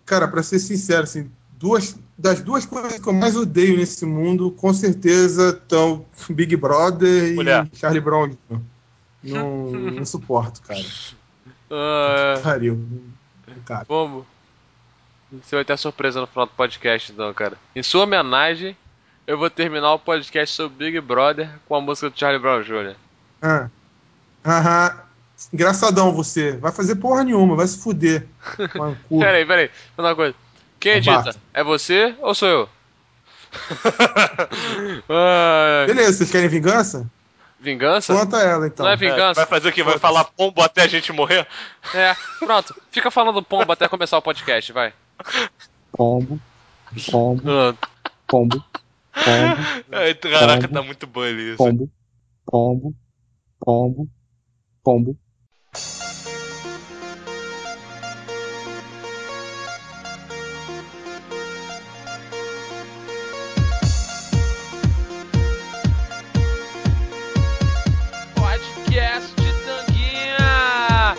Cara, pra ser sincero, assim, das duas coisas que eu mais odeio nesse mundo, com certeza estão Big Brother Mulher. e Charlie Brown. Não suporto, cara. Pariu. Cara. Vamos. Você vai ter surpresa no final do podcast, então, cara. Em sua homenagem, eu vou terminar o podcast sobre Big Brother com a música do Charlie Brown Jr. Engraçadão você. Vai fazer porra nenhuma, vai se fuder. Peraí. Fala uma coisa. Quem edita? É você ou sou eu? Beleza, vocês querem vingança? Vingança? Conta ela, então. Não é vingança. Vai fazer o quê? Vai falar pombo até a gente morrer? Pronto. Fica falando pombo até começar o podcast, vai. Pombo. Ai, caraca, tá muito bom isso. Pombo. Podcast de Tanguinha!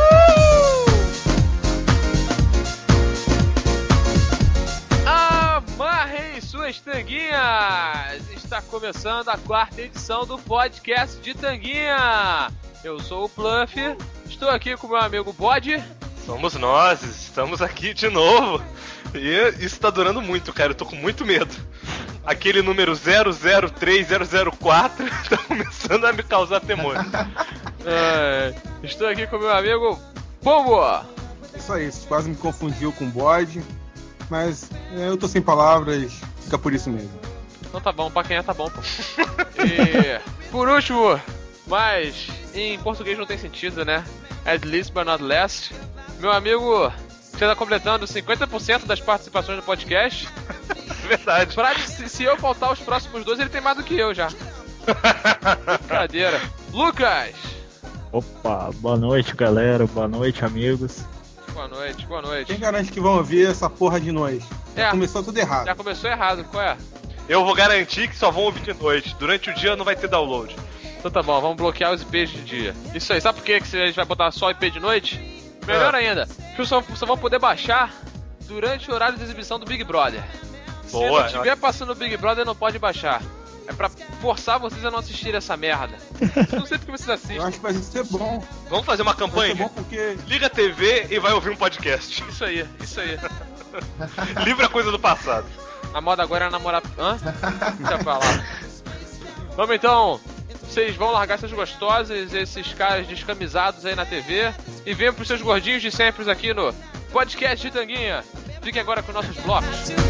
Amarrem suas tanguinhas! Está começando a 4ª edição do Podcast de Tanguinha! Eu sou o Pluff, estou aqui com meu amigo Bode. Somos nós, estamos aqui de novo. E isso tá durando muito, cara, eu tô com muito medo. Aquele número 003004 tá começando a me causar temor. Estou aqui com meu amigo Pombo. Isso aí, você quase me confundiu com o Bode. Mas eu tô sem palavras, fica por isso mesmo. Então tá bom, pra quem tá bom, pô. E por último, mas em português não tem sentido, né? At least but not last. Meu amigo já tá completando 50% das participações do podcast. Verdade. Se eu faltar os próximos 2, ele tem mais do que eu já. Brincadeira. Lucas! Opa, boa noite, galera. Boa noite, amigos. Boa noite. Quem garante que vão ouvir essa porra de nós? Já começou tudo errado. Já começou errado, qual é? Eu vou garantir que só vão ouvir de noite. Durante o dia não vai ter download. Então tá bom, vamos bloquear os IPs de dia. Isso aí, sabe por que a gente vai botar só IP de noite? Melhor ainda, só vão poder baixar durante o horário de exibição do Big Brother. Boa. Se não tiver passando o Big Brother, não pode baixar. É pra forçar vocês a não assistir essa merda. Não sei porque vocês assistem. Eu acho que vai ser bom. Vamos fazer uma campanha? Vai ser bom porque... Liga a TV e vai ouvir um podcast. Isso aí. Livra a coisa do passado. A moda agora é namorar... Hã? Deixa eu falar. Vamos então. Vocês vão largar essas gostosas, esses caras descamisados aí na TV. E venham pros seus gordinhos de sempre aqui no Podcast de Tanguinha. Fiquem agora com nossos blocos.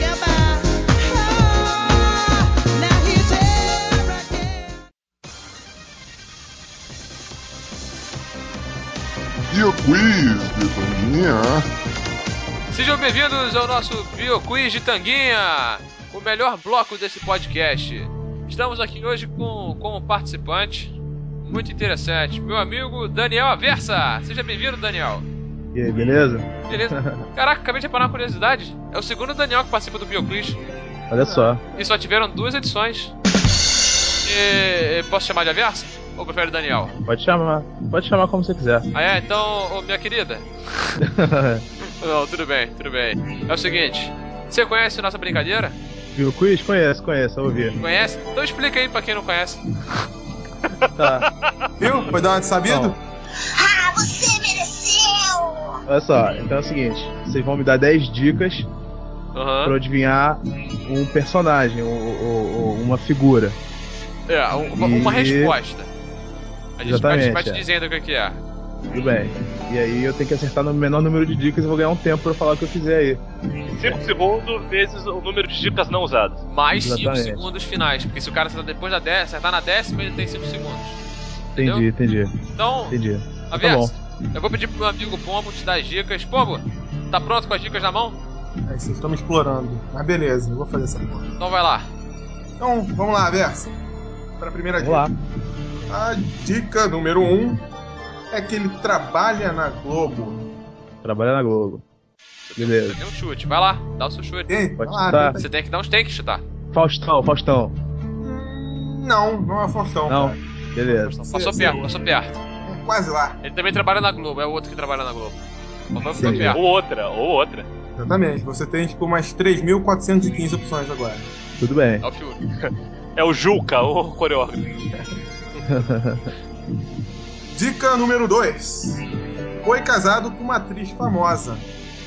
BioQuiz de Tanguinha. Sejam bem-vindos ao nosso BioQuiz de Tanguinha, o melhor bloco desse podcast. Estamos aqui hoje como participante muito interessante, meu amigo Daniel Aversa. Seja bem-vindo, Daniel. E aí, beleza? Caraca, acabei de reparar uma curiosidade. É o segundo Daniel que participa do BioQuiz. Olha só. E só tiveram 2 edições. Posso chamar de Aversa? Ou prefere Daniel? Pode chamar como você quiser. Então, minha querida. Não, tudo bem. É o seguinte, você conhece nossa brincadeira? BioQuiz? Conheço, ouvi. Conhece? Então explica aí pra quem não conhece. Tá. Viu? Foi dar uma de sabido? Você mereceu! Olha só, então é o seguinte, vocês vão me dar 10 dicas pra eu adivinhar um personagem, uma figura. Uma resposta. A gente vai te é. dizendo o que é. Tudo bem. E aí eu tenho que acertar no menor número de dicas e vou ganhar um tempo pra falar o que eu quiser aí. 5 segundos vezes o número de dicas não usadas. Mais 5 segundos finais, porque se o cara acertar depois da 10ª, acertar na 10ª, ele tem 5 segundos. Entendeu? Entendi. Então, Aversa, eu vou pedir pro meu amigo Pombo te dar as dicas. Pombo, tá pronto com as dicas na mão? Aí vocês estão me explorando. Mas beleza, eu vou fazer essa porra. Então vai lá. Então, vamos lá, Versa. Para a primeira dica. Vamos lá. A dica número 1 é que ele trabalha na Globo. Beleza. Você tem um chute, vai lá, dá o seu chute. Pode chutar. Você tem que dar uns takes chutar. Faustão. Não é Faustão. Não, cara. beleza. Passou perto. Quase lá. Ele também trabalha na Globo, é o outro que trabalha na Globo. Ou outra. Exatamente. Você tem, tipo, umas 3.415 opções agora. Tudo bem. É o Fiuk. É o Juca, o coreógrafo. Dica número 2. Foi casado com uma atriz famosa.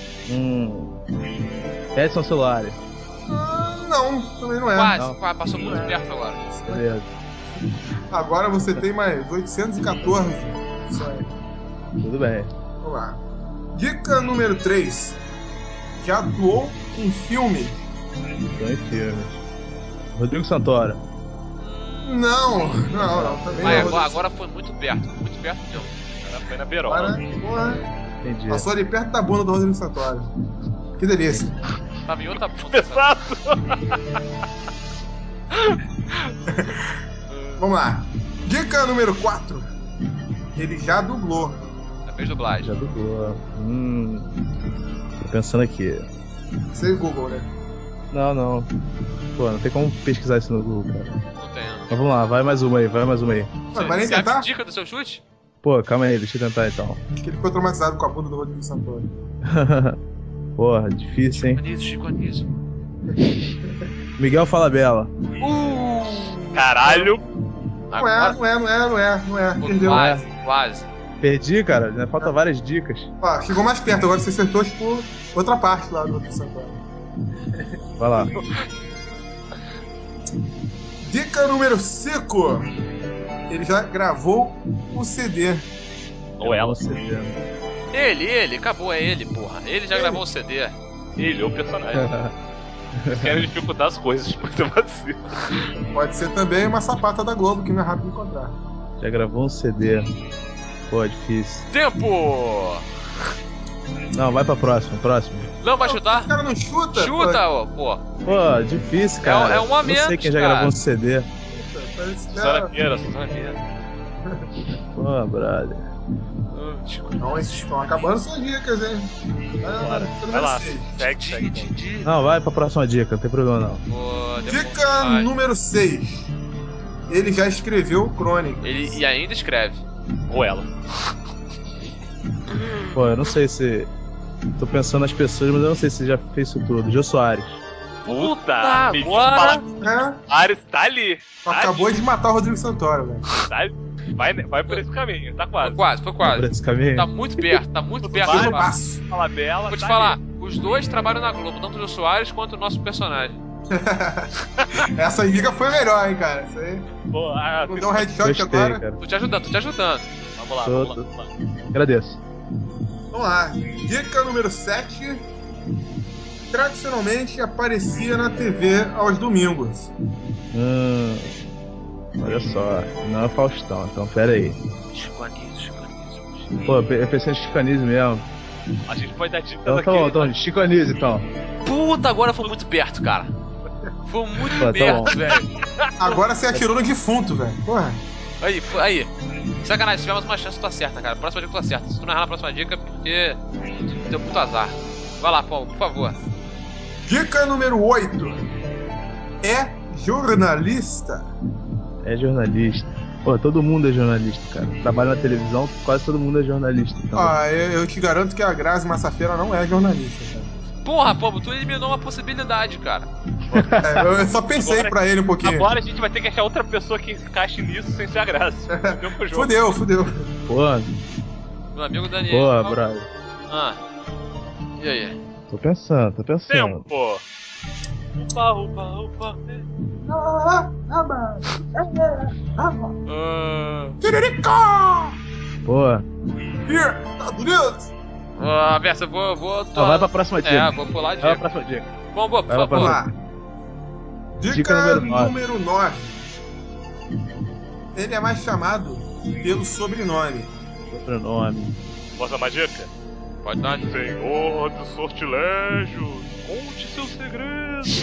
Edson Celulari. Não, também não é. Quase, passou muito perto agora. Beleza. Agora você tem mais 814. Isso aí. Tudo bem. Vamos lá. Dica número 3. Já atuou em filme. Tô em filmes. Rodrigo Santoro. Não. Também Mas não. agora foi muito perto mesmo. Ela foi na berola. Agora, porra, Entendi. passou ali perto da bunda do Rodrigo Santoro. Que delícia. Tava em outra ponta. Exato! Vamos lá. Dica número 4. Ele já dublou. Já fez dublagem. Já dublou. Tô pensando aqui. Sem Google, né? Não. Pô, não tem como pesquisar isso no Google, cara. Não tem. Mas vamos lá, vai mais uma aí. Vai nem Você tentar? abdica do seu chute? Pô, calma aí, deixa eu tentar então. Acho que ele ficou traumatizado com a bunda do Rodrigo Santoro. Porra, difícil, hein? Chico Anísio. Miguel Falabella. Caralho! Não é. Perdeu. Quase. Perdi, cara, né? Falta várias dicas. Ó, chegou mais perto, agora você acertou, tipo, outra parte lá do Rodrigo Santoro. Vai lá. Dica número 5. Ele já gravou o CD. Ou ela. Ele, acabou, é ele, porra. Ele já gravou o CD. Ele, o personagem. Eles querem dificultar as coisas, muito vacilo. Pode ser também uma sapata da Globo, que não é rápido de encontrar. Já gravou um CD. Pô, difícil. Tempo! Não, vai pra próxima. Não vai chutar? O cara não chuta? Chuta, ó, pô. Pô, difícil, cara. É um a menos, não sei quem já cara. gravou um CD. Suzana Vieira. Pô, brother. Não, esses estão acabando suas dicas, hein? Vai lá, segue. Não, vai pra próxima dica, não tem problema não. Pô, Dica número 6. Ele já escreveu Crônicas. E ainda escreve. Ou ela. Pô, eu não sei se... Tô pensando nas pessoas, mas eu não sei se já fez isso tudo. Jô Soares. Puta! Agora... Ares tá ali. Acabou de matar o Rodrigo Santoro, velho. Tá ali. Vai por esse caminho, tá quase. Foi quase. Por esse caminho? Tá muito perto. Fala bela. Vou te falar, os dois trabalham na Globo, tanto o Jô Soares quanto o nosso personagem. Essa dica foi melhor, hein, cara. Isso aí. Pô, não deu um headshot gostei, agora. Cara. Tô te ajudando. Vamos lá. Agradeço. Vamos lá. Dica número 7. Tradicionalmente aparecia na TV aos domingos. Olha só, não é Faustão, então pera aí. Chico Anísio. Pô, eu pensei em Chico Anísio mesmo. A gente pode dar dicas Então aqui. tá bom, então, Chico Anísio então. Puta, agora foi muito perto, cara. Foi muito Pô, tá perto, bom. velho. Agora você atirou no defunto, velho. Porra. Aí. Sacanagem, se tiver mais uma chance, tu acerta, cara. Próxima dica tu acerta. Se tu não errar na próxima dica, porque tu deu muito azar. Vai lá, Paulo, por favor. Dica número 8. É jornalista. É jornalista. Pô, todo mundo é jornalista, cara. Trabalha na televisão, quase todo mundo é jornalista. Então. Eu te garanto que a Grazi Massafera não é jornalista, cara. Porra, Paulo, tu eliminou uma possibilidade, cara. Eu só pensei pra ele um pouquinho. Agora a gente vai ter que achar outra pessoa que encaixe nisso sem ser a Graça. Fudeu. Pô, meu amigo Daniel. Pô, brother. E aí? Tô pensando. Tempo. Upa. Tiririca! Pô. Here, Estados Unidos! Versa, eu vou. Vai pra próxima dica. Vou pular de Vai dica. pra próxima dica. Vamos, por Vai pra favor. Vamos lá. Dica número 9. Ele é mais chamado pelo sobrenome. Posso dar uma dica? Pode dar. Senhor dos sortilégios, conte seus segredos.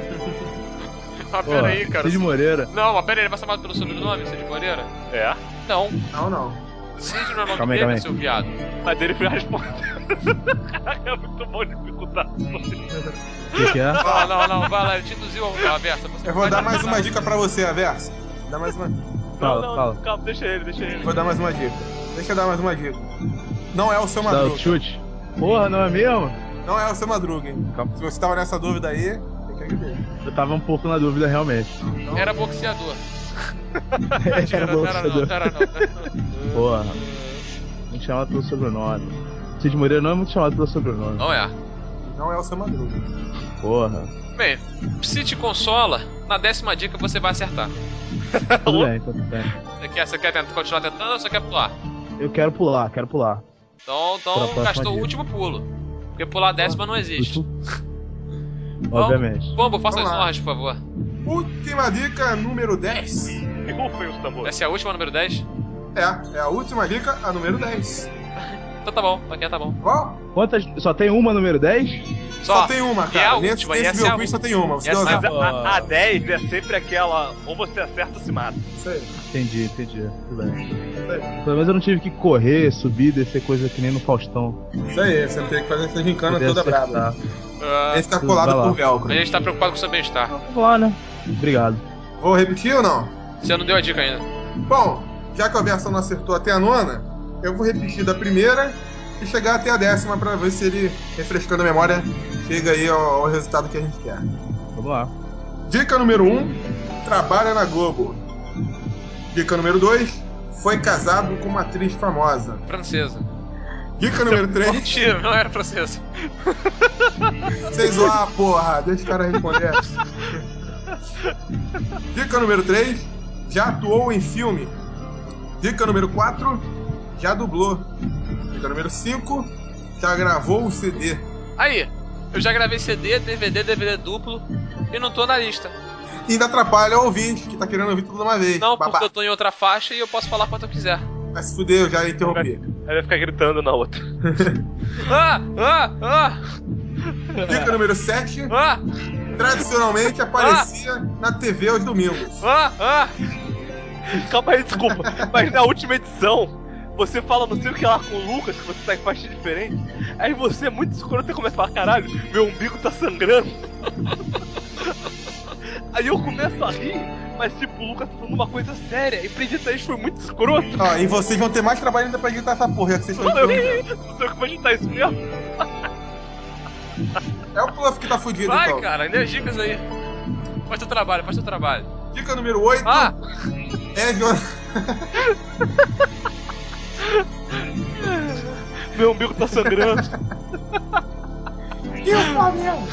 Pera aí, cara. Cid Moreira. Não, mas pera aí, ele vai ser chamado pelo sobrenome, Cid Moreira? É? Não. Não. Cid não é nome dele, seu viado. Mas ele foi responder. Caraca, é muito bom dificultar. O que é? Não, vai lá, ele te induziu a Versa. Eu vou dar mais uma dica pra você, a Versa. Dá mais uma. Fala. Calma, deixa ele. Vou dar mais uma dica. Deixa eu dar mais uma dica. Não é o seu Dá Madruga. o chute. Porra, não é mesmo? Não é o Seu Madruga, hein? Calma. Se você tava nessa dúvida aí, tem que ver. Eu tava um pouco na dúvida, realmente. Era boxeador. Era boxeador. Era não. Porra. Muito chamado pelo sobrenome. Cid Moreira não é muito chamado pelo sobrenome. Não é. Não é o Seu Madruga. Porra. Bem, se te consola, na 10ª dica você vai acertar. Tudo bem, tudo bem. Você quer continuar tentando ou você quer pular? Eu quero pular. Então gastou o último pulo. Porque pular a 10ª não existe. Obviamente. Pombo, faça as Vamos lá. honras, por favor. Última dica, número 10. Rufem os tambores. Essa é a última, número 10? É a última dica, a número 10. Então tá bom, aqui tá bom. Bom, Quantas? Só tem uma número 10? só tem uma, E é a cara. última, e Nesse essa é meu a quiz só última. tem uma. Você Essa deu é azar. A 10 é sempre aquela, ou você acerta ou se mata. Isso aí. Entendi. Tudo bem. Pelo menos eu não tive que correr, subir, descer coisa que nem no Faustão. Isso aí, você não tem que fazer essa gincana Poder toda acertar. brava. Ah, Esse tá Vai colado lá. por velcro. a gente tá preocupado com o seu bem-estar. Vamos lá, né? Obrigado. Vou repetir ou não? Você não deu a dica ainda. Bom, já que a versão não acertou até a 9ª, eu vou repetir da primeira e chegar até a 10ª pra ver se ele, refrescando a memória, chega aí ao resultado que a gente quer. Vamos lá. Dica número 1, trabalha na Globo. Dica número 2, foi casado com uma atriz famosa. Francesa. Dica número 3, Mentira, não era francesa. vocês zoar, porra, deixa o cara responder. Dica número 3, já atuou em filme. Dica número 4, já dublou. Dica número 5, já gravou o CD. Aí, eu já gravei CD, DVD duplo e não tô na lista. E ainda atrapalha o ouvinte, que tá querendo ouvir tudo de uma vez. Não, Babá. porque eu tô em outra faixa e eu posso falar quanto eu quiser. Vai se fuder, eu já interrompi. Aí vai ficar gritando na outra. Dica número 7, Ah! tradicionalmente aparecia na TV aos domingos. Calma aí, desculpa. Mas na última edição, você fala não sei o que lá com o Lucas, que você tá em faixa diferente. Aí você é muito escroto e começa a falar, caralho, meu umbigo tá sangrando. Aí eu começo a rir, mas tipo, o Lucas tá falando uma coisa séria. E pra editar isso foi muito escroto. Ó, e vocês vão ter mais trabalho ainda pra editar essa porra, já que vocês estão Eu editando. não sei o que vai editar isso mesmo. É o Puff que tá fudido, Vai, então. cara, dê as dicas aí. Faz teu trabalho. Dica número 8, Ah! é João. Meu umbigo tá sangrando. Que o Flamengo?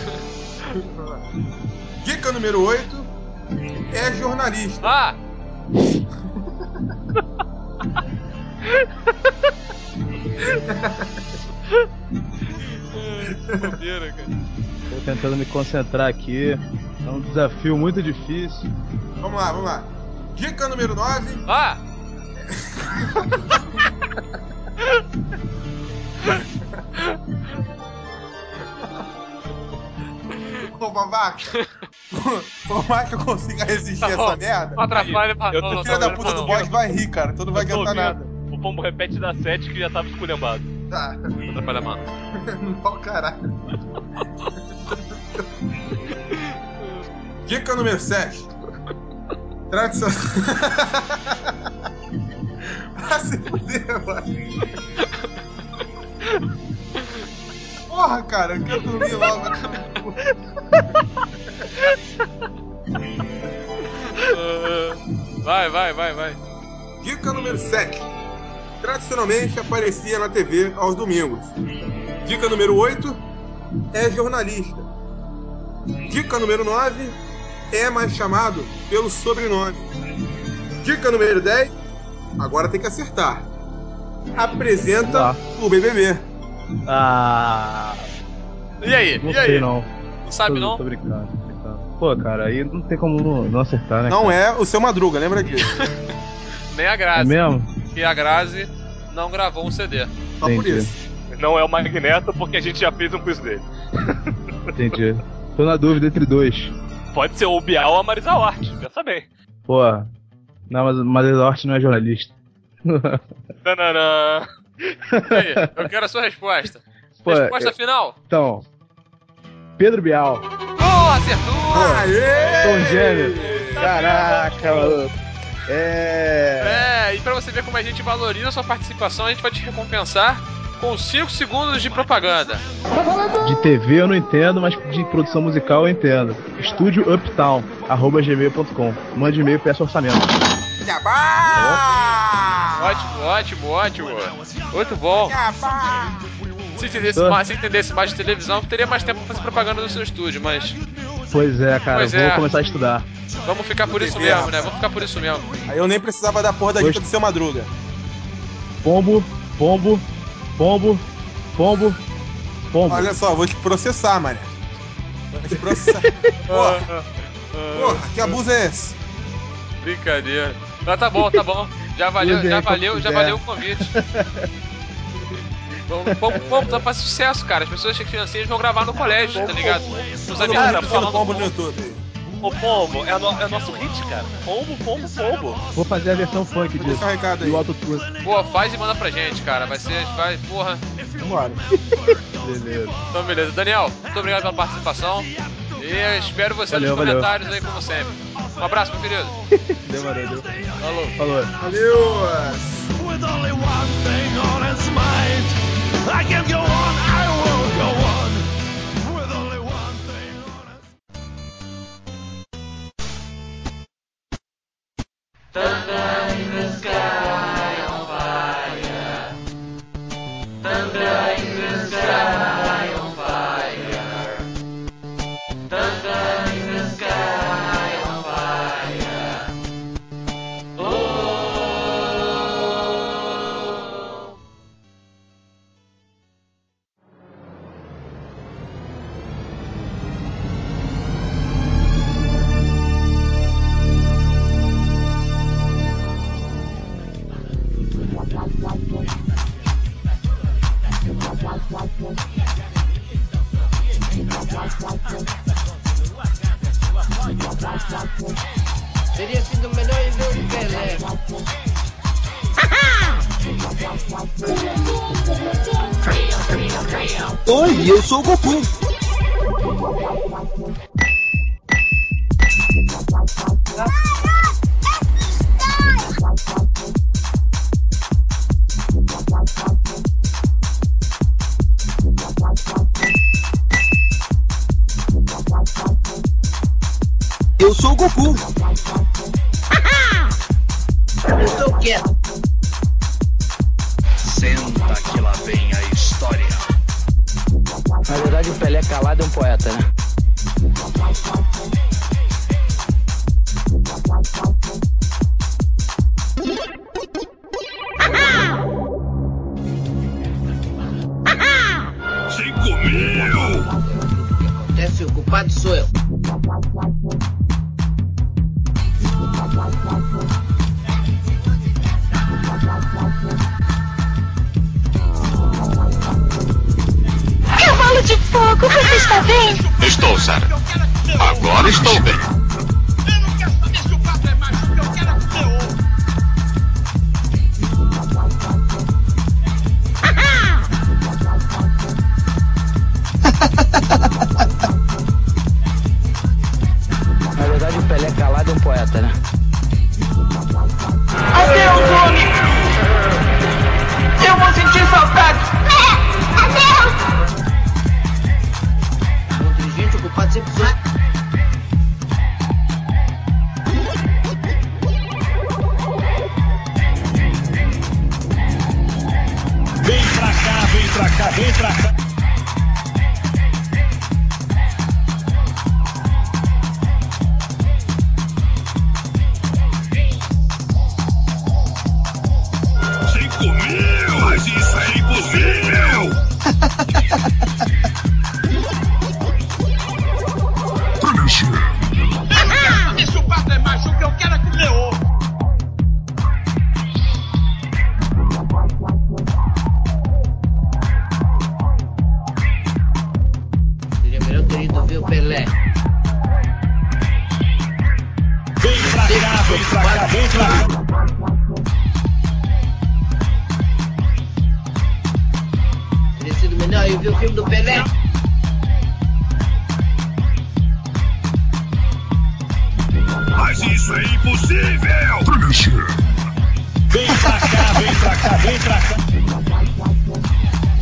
Dica número 8, é jornalista. Ah! Bobeira, cara. Tô tentando me concentrar aqui. É um desafio muito difícil. Vamos lá. Dica número 9, Ah! ô babaca. Por mais que eu consiga resistir a essa merda, Não atrapalha pra Eu não, tô não, filha não, da puta não, do bode vai rir, cara. Tu não vai Eu tô adiantar ouvindo. nada. O pombo repete da 7 que já tava esculhambado. Tá. não atrapalha, mano. Não, caralho. Dica número 7. Tradição. Vai se fuder, mano. Porra, cara, eu quero dormir logo. Vai. Dica número 7. Tradicionalmente aparecia na TV aos domingos. Dica número 8. É jornalista. Dica número 9. É mais chamado pelo sobrenome. Dica número 10. Agora tem que acertar. Apresenta o BBB. Ah, E aí? não sei não. Não sabe não? Tô brincando. Pô, cara, aí não tem como não acertar, né? Não cara? é o Seu Madruga, lembra disso? Nem a É Grazi. mesmo? E a Grazi não gravou um CD. Só por Entendi. isso. Não é o Magneto porque a gente já fez um quiz dele. Entendi. Tô na dúvida entre dois. Pode ser o Bial ou a Marisa Hort, pensa bem. Pô, não, mas Marisa Hort não é jornalista. Tananã. E aí? Eu quero a sua resposta. Pô, Resposta final? Então, Pedro Bial. Oh, acertou! Aê! Tom Gêmeo. Caraca, maluco. É, e pra você ver como a gente valoriza a sua participação, a gente vai te recompensar com 5 segundos de propaganda. De TV eu não entendo, mas de produção musical eu entendo. estudiouptown@gmail.com. Mande e-mail e peça orçamento. Ótimo. Muito bom. Se entendesse mais de televisão, teria mais tempo pra fazer propaganda no seu estúdio, mas... Pois é, cara, vou começar a estudar. Vamos ficar por isso mesmo, né? Vamos ficar por isso mesmo. Aí eu nem precisava da porra da dica do Seu Madruga. Pombo. Olha só, vou te processar, mané. Vou te processar. Porra, que abuso é esse? Brincadeira. Mas tá bom. Já valeu o convite. Pombo tá pra sucesso, cara. As pessoas financeiras vão gravar no colégio, tá ligado? Os amigos falando Pombo no YouTube. Ô Pombo, é nosso hit, cara. Pombo. Vou fazer a versão funk disso. E o autotune. Pô, faz e manda pra gente, cara. Porra. Vambora. Beleza. Então, beleza. Daniel, muito obrigado pela participação. E espero você nos comentários aí, como sempre. Um abraço, meu querido. Valeu. Valeu. With only one thing on its mind, I can go on, I will go on. With only one thing on its Thunder in the sky on fire. Thunder in the sky on fire. Thunder in the sky on fire. Oh. Teria sido melhor em ver o Pelé. Oi, eu sou o Goku. Eu sou o Goku. Eu estou quieto. Senta que lá vem a história. Na verdade, o Pelé calado é um poeta, né? Esse ocupado sou eu. Cavalo de fogo, você está bem? Estou, Sarah. Agora estou bem. Eu não quero saber se o pato é macho, o que eu quero é comer ovo. Na verdade, o Pelé calado é um poeta, né? Adeus, homem! Eu vou sentir saudade! Adeus! Um inteligente ocupado sempre sou. Vem pra cá, vem pra cá, vem pra cá. Mas isso é impossível! Se o pato é macho, o que eu quero é comer ovo. Seria melhor ter ido ver o Pelé. Vem pra cá, vem pra cá, vem pra cá. Teria sido melhor eu ver o filme do Pelé. Mas isso é impossível! Vem pra cá, vem pra cá, vem pra cá.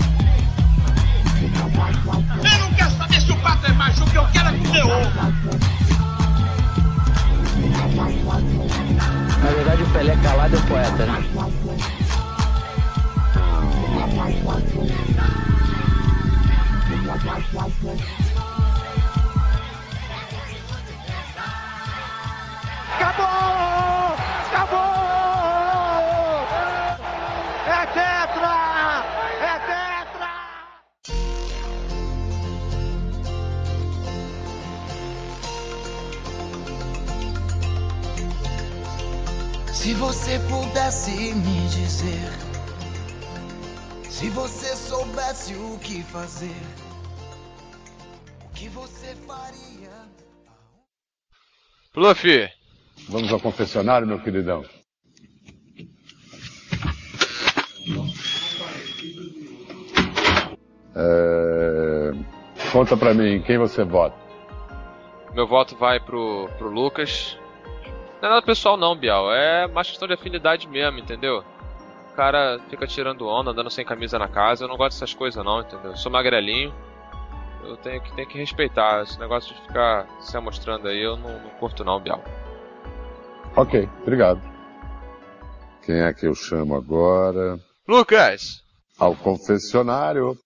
Acabou! Acabou! É tetra! É tetra! Se você pudesse me dizer, se você soubesse o que fazer, o que você faria? Fluffy! Vamos ao confessionário, meu queridão. Conta pra mim, quem você vota? Meu voto vai pro Lucas. Não é nada pessoal não, Bial. É mais questão de afinidade mesmo, entendeu? O cara fica tirando onda, andando sem camisa na casa. Eu não gosto dessas coisas não, entendeu? Eu sou magrelinho. Eu tenho que respeitar. Esse negócio de ficar se amostrando aí, eu não curto não, Bial. Ok, obrigado. Quem é que eu chamo agora? Lucas! Ao confessionário.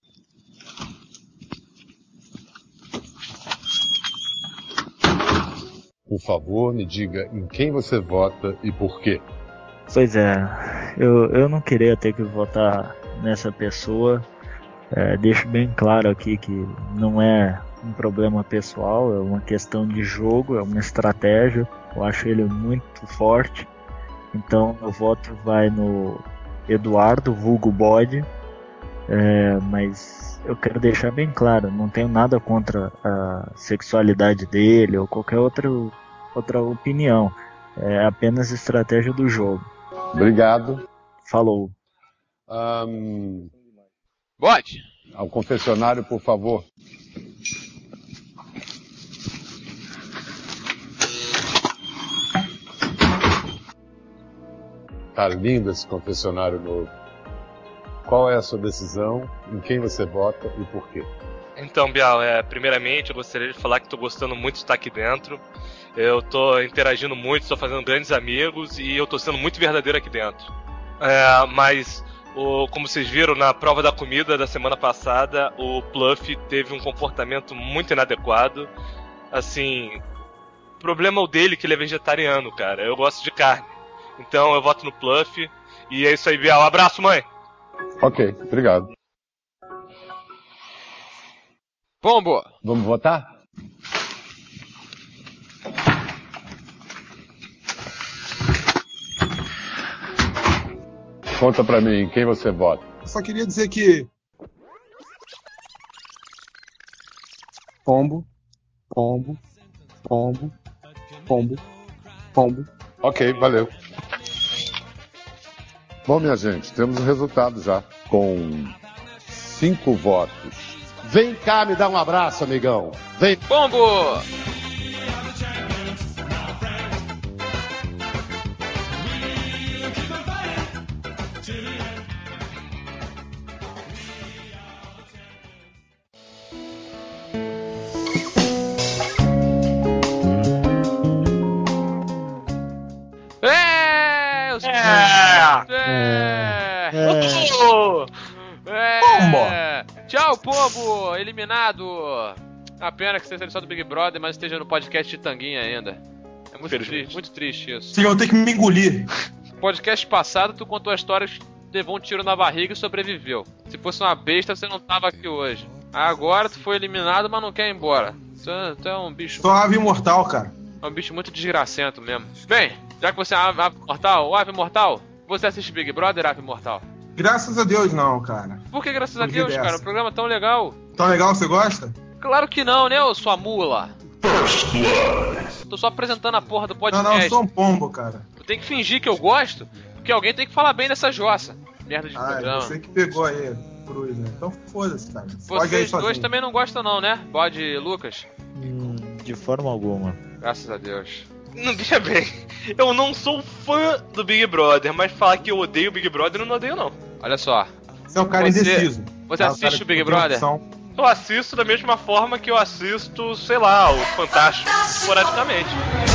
Por favor, me diga em quem você vota e por quê. Pois é, eu não queria ter que votar nessa pessoa. Deixo bem claro aqui que não é um problema pessoal, é uma questão de jogo, é uma estratégia. Eu acho ele muito forte. Então meu voto vai no Eduardo, vulgo Bode. Mas eu quero deixar bem claro, não tenho nada contra a sexualidade dele ou qualquer outra opinião. É apenas estratégia do jogo. Obrigado. Falou. Bode! Ao confessionário, por favor. Tá lindo esse confessionário novo. Qual é a sua decisão? Em quem você vota e por quê? Então, Bial, primeiramente eu gostaria de falar que estou gostando muito de estar aqui dentro. Eu estou interagindo muito, estou fazendo grandes amigos e eu estou sendo muito verdadeiro aqui dentro. Mas, como vocês viram na prova da comida da semana passada, o Pluff teve um comportamento muito inadequado. Assim, o problema é o dele, que ele é vegetariano, cara. Eu gosto de carne. Então eu voto no Pluff. E é isso aí, Bial. Abraço, mãe! Ok, obrigado. Pombo! Vamos votar? Conta pra mim, quem você vota? Eu só queria dizer que... Pombo, pombo, pombo, pombo, pombo. Ok, valeu. Bom, minha gente, temos o resultado já, com 5 votos. Vem cá me dar um abraço, amigão. Vem. Pombo! Tchau, Pombo! Eliminado! A pena que você seja só do Big Brother, mas esteja no podcast de Tanguinha ainda. É muito triste isso. Vocês vão ter que me engolir. No podcast passado, tu contou a história que levou um tiro na barriga e sobreviveu. Se fosse uma besta, você não tava aqui hoje. Agora tu foi eliminado, mas não quer ir embora. Tu é um bicho... Sou ave imortal, cara. É um bicho muito desgracento mesmo. Bem, já que você é ave mortal, ave mortal, você assiste Big Brother, ave mortal? Graças a Deus não, cara. Por que graças a Deus, cara? Um programa tão legal. Tão legal, você gosta? Claro que não, né, ô sua mula? Tô só apresentando a porra do podcast. Não, eu sou um pombo, cara. Eu tenho que fingir que eu gosto, porque alguém tem que falar bem dessa jossa. Merda de programa. Você que pegou aí, cruz, né? Então foda-se, cara. Vocês dois também não gostam não, né? Bode Lucas? De forma alguma. Graças a Deus. Não, deixa bem. Eu não sou fã do Big Brother, mas falar que eu odeio o Big Brother, eu não odeio não. Olha só. Você é um cara indeciso. Você assiste o Big Brother? Eu assisto da mesma forma que eu assisto, sei lá, o Fantástico, esporadicamente.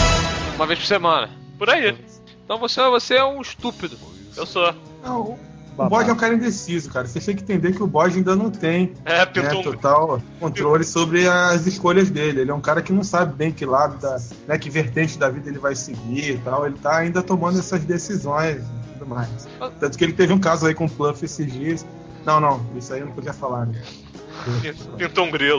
Uma vez por semana. Por aí. Então você é um estúpido. Eu sou. Não, O Bode é um cara indeciso, cara. Você tem que entender que o Bode ainda não tem total controle sobre as escolhas dele. Ele é um cara que não sabe bem que lado, que vertente da vida ele vai seguir e tal. Ele tá ainda tomando essas decisões e tudo mais. Tanto que ele teve um caso aí com o Pluff esses dias. Não, isso aí eu não podia falar, né? Pintou um grilo.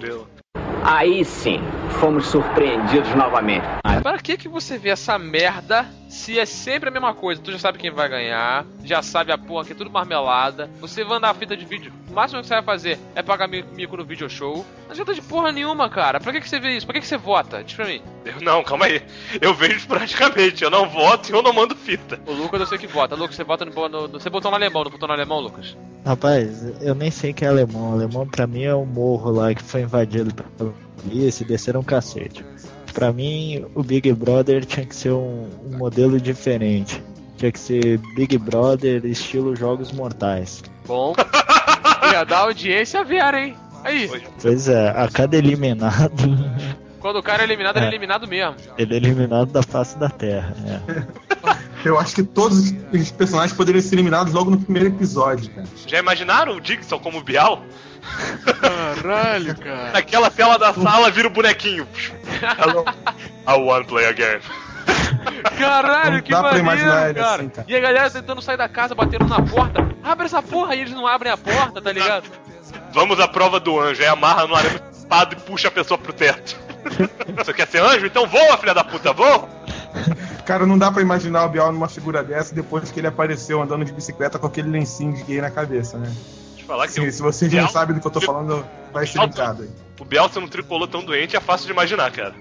Aí sim, fomos surpreendidos novamente. Para que você vê essa merda se é sempre a mesma coisa? Tu já sabe quem vai ganhar, já sabe a porra que é tudo marmelada. Você vai andar a fita de vídeo. O máximo que você vai fazer é pagar mico no video show. Não adianta de porra nenhuma, cara. Pra que você vê isso? Pra que você vota? Diz pra mim. Não, calma aí. Eu vejo praticamente. Eu não voto e eu não mando fita. O Lucas eu sei que vota. Lucas, você vota no... Você botou no alemão, não botou no alemão, Lucas? Rapaz, eu nem sei quem é alemão. Alemão pra mim é um morro lá que foi invadido pela polícia e desceram um cacete. Pra mim, o Big Brother tinha que ser um modelo diferente. Tinha que ser Big Brother estilo Jogos Mortais. Bom, ia dar audiência a ver, hein? Aí. Pois é, a cada eliminado... Quando o cara é eliminado, ele é eliminado mesmo. Ele é eliminado da face da Terra, Eu acho que todos os personagens poderiam ser eliminados logo no primeiro episódio, cara. Já imaginaram o Dixon como Bial? Caralho, cara. Naquela tela da sala vira o bonequinho. Hello, I wanna play again. Caralho, que maneiro, cara. Assim, cara. E a galera tentando sair da casa, batendo na porta. Abre essa porra, e eles não abrem a porta, tá ligado? Vamos à prova do anjo. Aí amarra no arame espada e puxa a pessoa pro teto. Você quer ser anjo? Então voa, filha da puta, voa! Cara, não dá pra imaginar o Bial numa figura dessa depois que ele apareceu andando de bicicleta com aquele lencinho de gay na cabeça, né? Falar que se vocês não sabem do que eu tô falando, vai ser linkado aí. O Biel sendo um tricolor tão doente é fácil de imaginar, cara.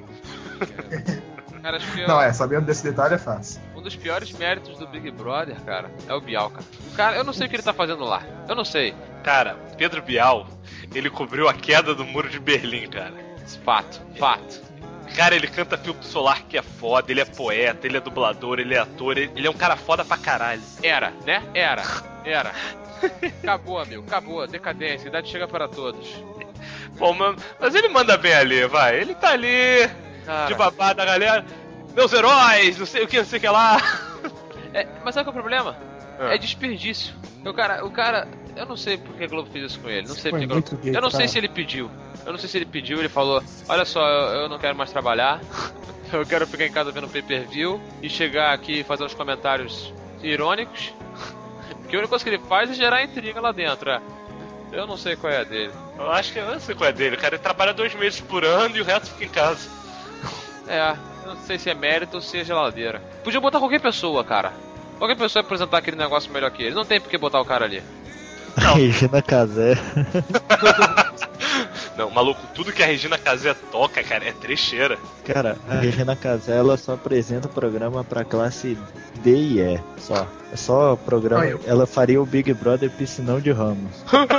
Cara, acho que não, sabendo desse detalhe é fácil. Um dos piores méritos do Big Brother, cara, é o Bial, cara. Cara, eu não sei o que ele tá fazendo lá. Eu não sei. Cara, Pedro Bial, ele cobriu a queda do muro de Berlim, cara. Fato. Cara, ele canta Filtro Solar que é foda, ele é poeta, ele é dublador, ele é ator, ele é um cara foda pra caralho. Era. Acabou, amigo, acabou. Decadência, idade chega para todos. Bom, mas ele manda bem ali, vai. Ele tá ali, cara, de babá da galera. Meus heróis, não sei o que lá. Mas sabe qual é o problema? É desperdício. O cara, eu não sei porque a Globo fez isso com ele. Não sei porque Globo... Eu não sei se ele pediu. Ele falou: olha só, eu não quero mais trabalhar. Eu quero ficar em casa vendo pay-per-view e chegar aqui e fazer uns comentários irônicos. Porque a única coisa que ele faz é gerar intriga lá dentro. Eu não sei qual é a dele. Eu acho que eu não sei qual é a dele, cara. Ele trabalha 2 meses por ano e o resto fica em casa. Eu não sei se é mérito ou se é geladeira. Podia botar qualquer pessoa, cara. Qualquer pessoa ia apresentar aquele negócio melhor que ele. Não tem por que botar o cara ali. Regina Casé. Não, maluco, tudo que a Regina Casé toca, cara, é trecheira. Cara, a Regina Casé, ela só apresenta o programa pra classe D e E, só. É só programa, ela faria o Big Brother Piscinão de Ramos.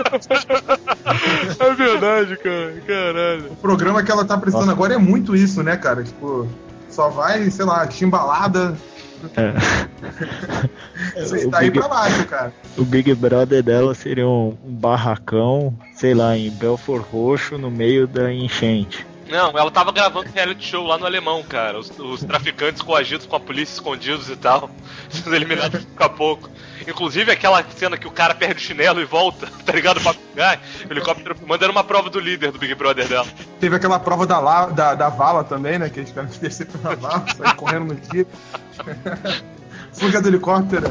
É verdade, cara, caralho. O programa que ela tá apresentando agora é muito isso, né, cara? Tipo, só vai, sei lá, chimbalada... Você tá aí pra baixo, cara. O Big Brother dela seria um barracão, sei lá, em Belfort Roxo, no meio da enchente. Não, ela tava gravando reality show lá no Alemão, cara. Os traficantes coagidos com a polícia escondidos e tal. Sendo eliminados pouco a pouco. Inclusive aquela cena que o cara perde o chinelo e volta, tá ligado? Pra pegar, o helicóptero mandando uma prova do líder do Big Brother dela. Teve aquela prova da vala também, né? Que eles tiveram que descer pela vala, sair correndo no dia. Fuga do helicóptero.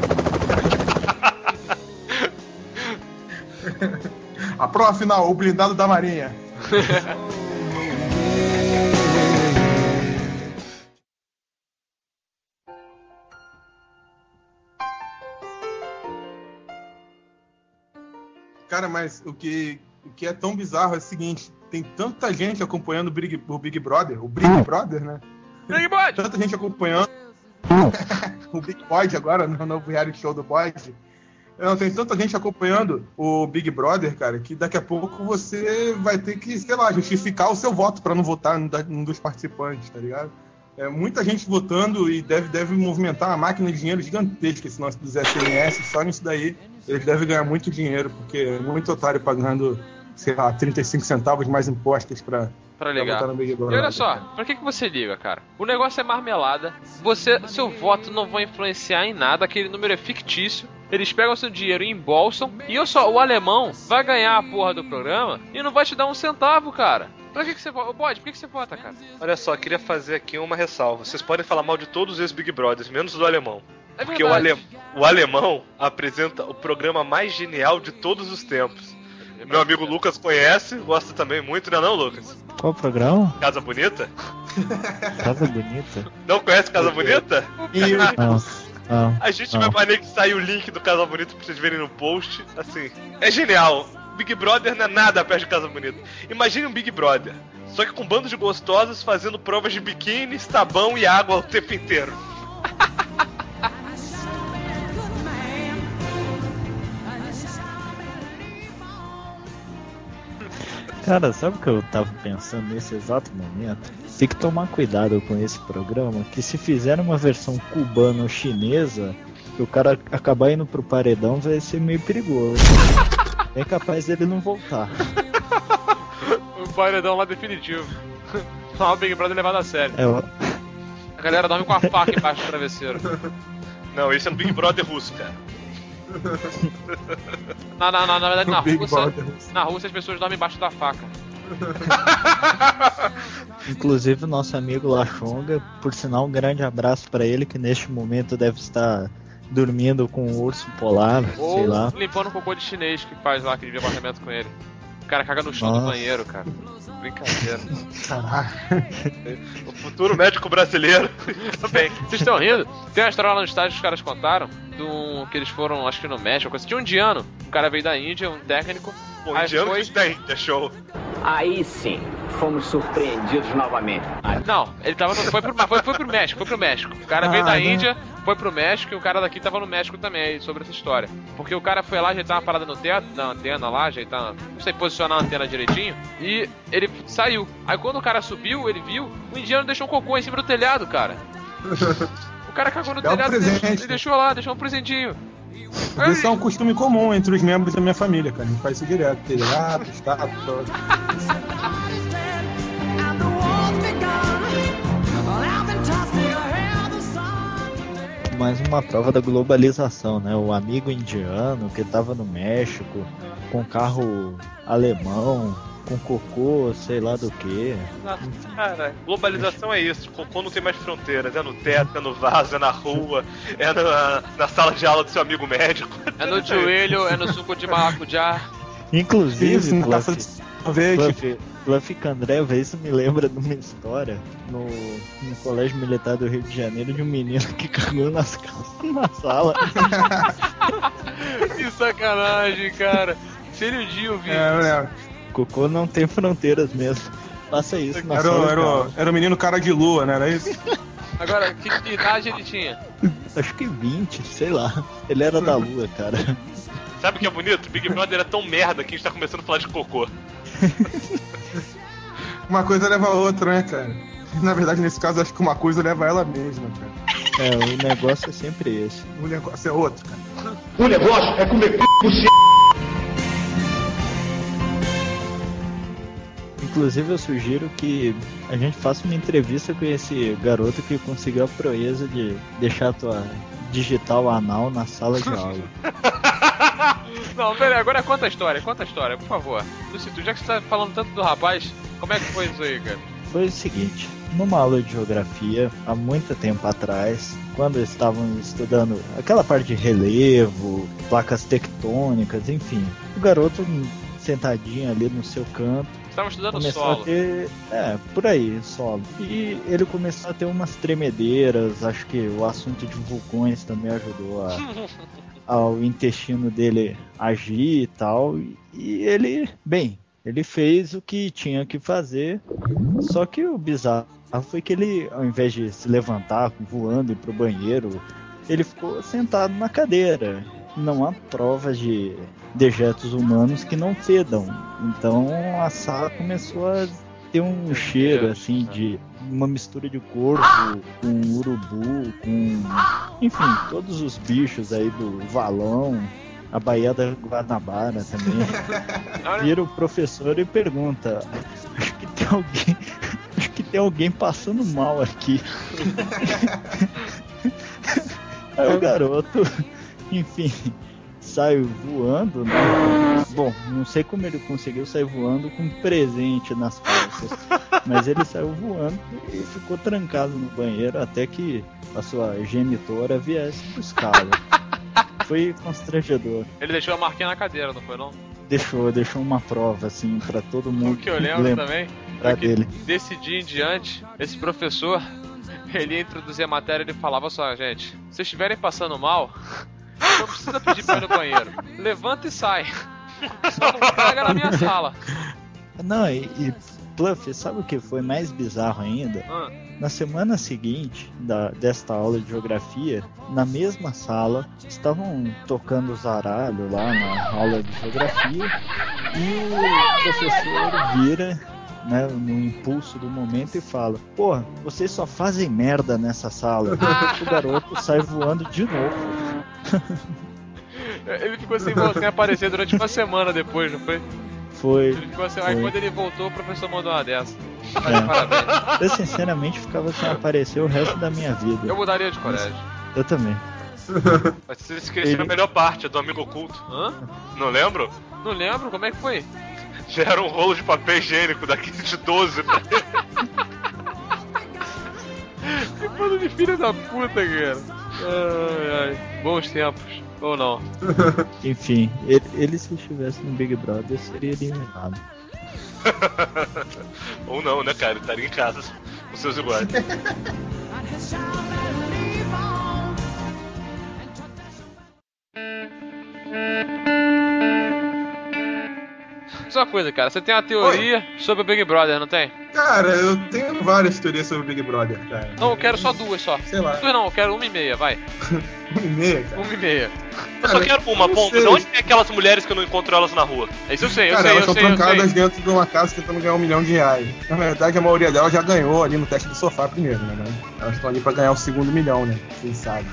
A prova final, o blindado da Marinha. Cara, mas o que é tão bizarro é o seguinte: tem tanta gente acompanhando o Big Brother, né? Big Brother! Tanta gente acompanhando o Big Bode agora, no novo reality show do Bode. Não, tem tanta gente acompanhando o Big Brother, cara, que daqui a pouco você vai ter que, sei lá, justificar o seu voto pra não votar num dos participantes, tá ligado? É muita gente votando e deve movimentar uma máquina de dinheiro gigantesca esse nosso dos SMS. Só nisso daí eles devem ganhar muito dinheiro, porque é muito otário pagando, sei lá, 35 centavos mais impostos pra ligar. Votar no Big Brother. E olha só, pra que você liga, cara? O negócio é marmelada, seu voto não vai influenciar em nada, aquele número é fictício. eles pegam seu dinheiro e embolsam, e o alemão vai ganhar a porra do programa e não vai te dar um centavo, cara. Pra que você vota? Por que você vota, cara? Olha só, queria fazer aqui uma ressalva. Vocês podem falar mal de todos os Big Brothers, menos do alemão. É porque o alemão apresenta o programa mais genial de todos os tempos. Meu amigo Lucas conhece, gosta também muito, não, Lucas? Qual programa? Casa Bonita? Casa Bonita? Não conhece Casa Bonita? Não. A gente vai anexar aí o link do Casa Bonita pra vocês verem no post. Assim, é genial. Big Brother não é nada perto de Casa Bonita. Imagine um Big Brother, só que com um bando de gostosas fazendo provas de biquíni, sabão e água o tempo inteiro. Cara, sabe o que eu tava pensando nesse exato momento? Tem que tomar cuidado com esse programa, que se fizer uma versão cubana ou chinesa, que o cara acabar indo pro paredão vai ser meio perigoso. É capaz dele não voltar. O paredão lá definitivo. Não, o Big Brother levado a sério. A galera dorme com a faca embaixo do travesseiro. Não, esse é um Big Brother russo, cara. Na verdade, na Rússia as pessoas dormem embaixo da faca. Inclusive o nosso amigo Lachonga, por sinal, um grande abraço pra ele, que neste momento deve estar dormindo com um urso polar, ou sei lá. Limpando o cocô de chinês que faz lá, que divide apartamento com ele. O cara caga no chão do banheiro, cara. Brincadeira. Caraca. O futuro médico brasileiro. Também. Vocês estão rindo? Tem uma história lá no estádio que os caras contaram, que eles foram, acho que no México, tinha um indiano. O cara veio da Índia, um técnico. Pô, indiano foi... da Índia, show. Aí sim, fomos surpreendidos novamente. Não, ele tava foi pro México. O cara veio da Índia, foi pro México, e o cara daqui tava no México também, sobre essa história. Porque o cara foi lá ajeitar uma parada no teto, na antena lá, ajeitar, não sei, posicionar a antena direitinho, e ele saiu. Aí quando o cara subiu, ele viu, o indiano deixou um cocô em cima do telhado, cara. O cara cagou no telhado e deixou lá, deixou um presentinho. Isso é um costume comum entre os membros da minha família, cara. A gente faz isso direto. Telhado, estátua, todo. Mais uma prova da globalização, né? O amigo indiano que tava no México, com carro alemão, com cocô, sei lá do que. Cara, globalização é isso. Cocô não tem mais fronteiras. É no teto, é no vaso, é na rua, é na sala de aula do seu amigo médico. É no joelho, é no suco de maracujá. Inclusive, Fluffy Candreva, isso me lembra de uma história no Colégio Militar do Rio de Janeiro, de um menino que cagou nas calças na sala. Que sacanagem, cara. Se ele um dia ouvir Cocô não tem fronteiras mesmo. Faça isso na sala. Era o menino cara de lua, né? Era isso? Agora, que idade ele tinha? Acho que 20, sei lá. Ele era da lua, cara. Sabe o que é bonito? Big Brother é tão merda que a gente tá começando a falar de cocô. Uma coisa leva a outra, né, cara? Na verdade, nesse caso, acho que uma coisa leva a ela mesma, cara. O negócio é sempre esse. O negócio é outro, cara. O negócio é comer p*** Inclusive, eu sugiro que a gente faça uma entrevista com esse garoto que conseguiu a proeza de deixar a tua digital anal na sala de aula. Não, pera, agora conta a história, por favor. Lucitu, já que você tá falando tanto do rapaz, como é que foi isso aí, cara? Foi o seguinte, numa aula de geografia, há muito tempo atrás, quando estavam estudando aquela parte de relevo, placas tectônicas, enfim, o garoto sentadinho ali no seu canto, estavam estudando começou solo. A ter, por aí, solo. E ele começou a ter umas tremedeiras, acho que o assunto de vulcões também ajudou ao intestino dele agir e tal. E ele fez o que tinha que fazer, só que o bizarro foi que ele, ao invés de se levantar voando e ir pro banheiro, ele ficou sentado na cadeira. Não há provas de dejetos humanos que não fedam. Então a sala começou a ter um cheiro assim de uma mistura de corvo com urubu, com enfim, todos os bichos aí do valão, a Baía da Guanabara também. Vira o professor e pergunta: acho que tem alguém passando mal aqui. Aí o garoto Enfim, saiu voando, né? Bom, não sei como ele conseguiu sair voando com um presente nas calças, mas ele saiu voando e ficou trancado no banheiro até que a sua genitora viesse buscá-lo. Foi constrangedor. Ele deixou a marquinha na cadeira, não foi não? Deixou uma prova, assim, pra todo mundo. O que eu lembro também é que dele. Desse dia em diante, esse professor, ele ia introduzir a matéria e ele falava só, gente, se vocês estiverem passando mal, não precisa pedir pra ir no banheiro. Levanta e sai. Só não pega na minha sala. Não, e Pluff, sabe o que foi mais bizarro ainda? Na semana seguinte desta aula de geografia, na mesma sala, estavam tocando zaralho lá na aula de geografia e o professor vira, né, no impulso do momento e fala: porra, vocês só fazem merda nessa sala. O garoto sai voando de novo. Ele ficou sem aparecer durante uma semana depois, não foi? Foi. Ele ficou assim, aí quando ele voltou, o professor mandou uma dessa. Parabéns. Eu sinceramente ficava sem aparecer o resto da minha vida. Eu mudaria de colégio. Eu também. Mas você esqueceu a melhor parte, do amigo oculto. Hã? Não lembro? Não lembro, como é que foi? Já era um rolo de papel higiênico daquele de 12 pra ele. Que bando de filha da puta, cara. Ai. Bons tempos. Ou não? Enfim, ele se estivesse no Big Brother seria eliminado. Ou não, né, cara? Ele estaria em casa com seus iguais. Só uma coisa, cara, você tem uma teoria sobre o Big Brother, não tem? Cara, eu tenho várias teorias sobre o Big Brother, cara. Não, eu quero só duas só. Sei lá. Duas não, eu quero 1,5, vai. 1,5, cara? 1,5. Eu só quero uma bomba. De onde tem aquelas mulheres que eu não encontro elas na rua? Isso eu sei, cara, elas estão trancadas dentro de uma casa tentando ganhar R$1 milhão. Na verdade, a maioria delas já ganhou ali no teste do sofá primeiro, né? Elas estão ali pra ganhar o segundo milhão, né? Quem sabe.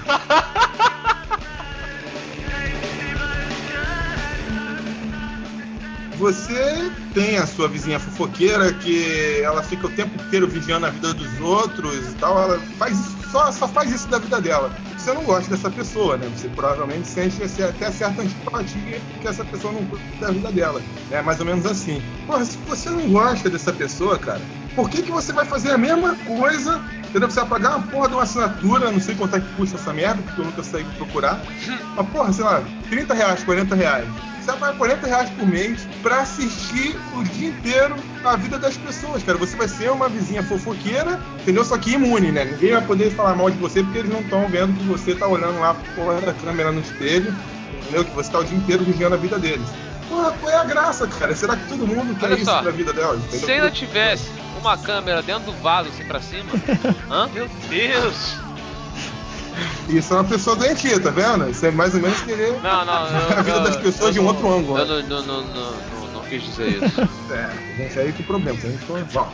Você tem a sua vizinha fofoqueira que ela fica o tempo inteiro vigiando a vida dos outros e tal, ela faz isso, só faz isso da vida dela. Você não gosta dessa pessoa, né? Você provavelmente sente até certa antipatia porque essa pessoa não cuida da vida dela. É mais ou menos assim. Porra, se você não gosta dessa pessoa, cara, por que você vai fazer a mesma coisa? Entendeu? Você vai pagar uma porra de uma assinatura, não sei quanto é que custa essa merda, porque eu nunca sei procurar. Mas porra, sei lá, R$30, R$40. Você vai pagar R$40 por mês pra assistir o dia inteiro a vida das pessoas, cara. Você vai ser uma vizinha fofoqueira, entendeu? Só que imune, né? Ninguém vai poder falar mal de você porque eles não estão vendo que você tá olhando lá a porra da câmera no espelho, entendeu? Que você tá o dia inteiro vivendo a vida deles. Porra, qual é a graça, cara? Será que todo mundo quer isso pra vida delas? Entendeu? Se ainda tivesse uma câmera dentro do vaso assim pra cima... Hã? Meu Deus! Isso é uma pessoa doentia, tá vendo? Isso é mais ou menos querer a vida das pessoas de um outro ângulo. Eu não quis dizer isso. Gente, aí tem problema. A gente foi... Bom,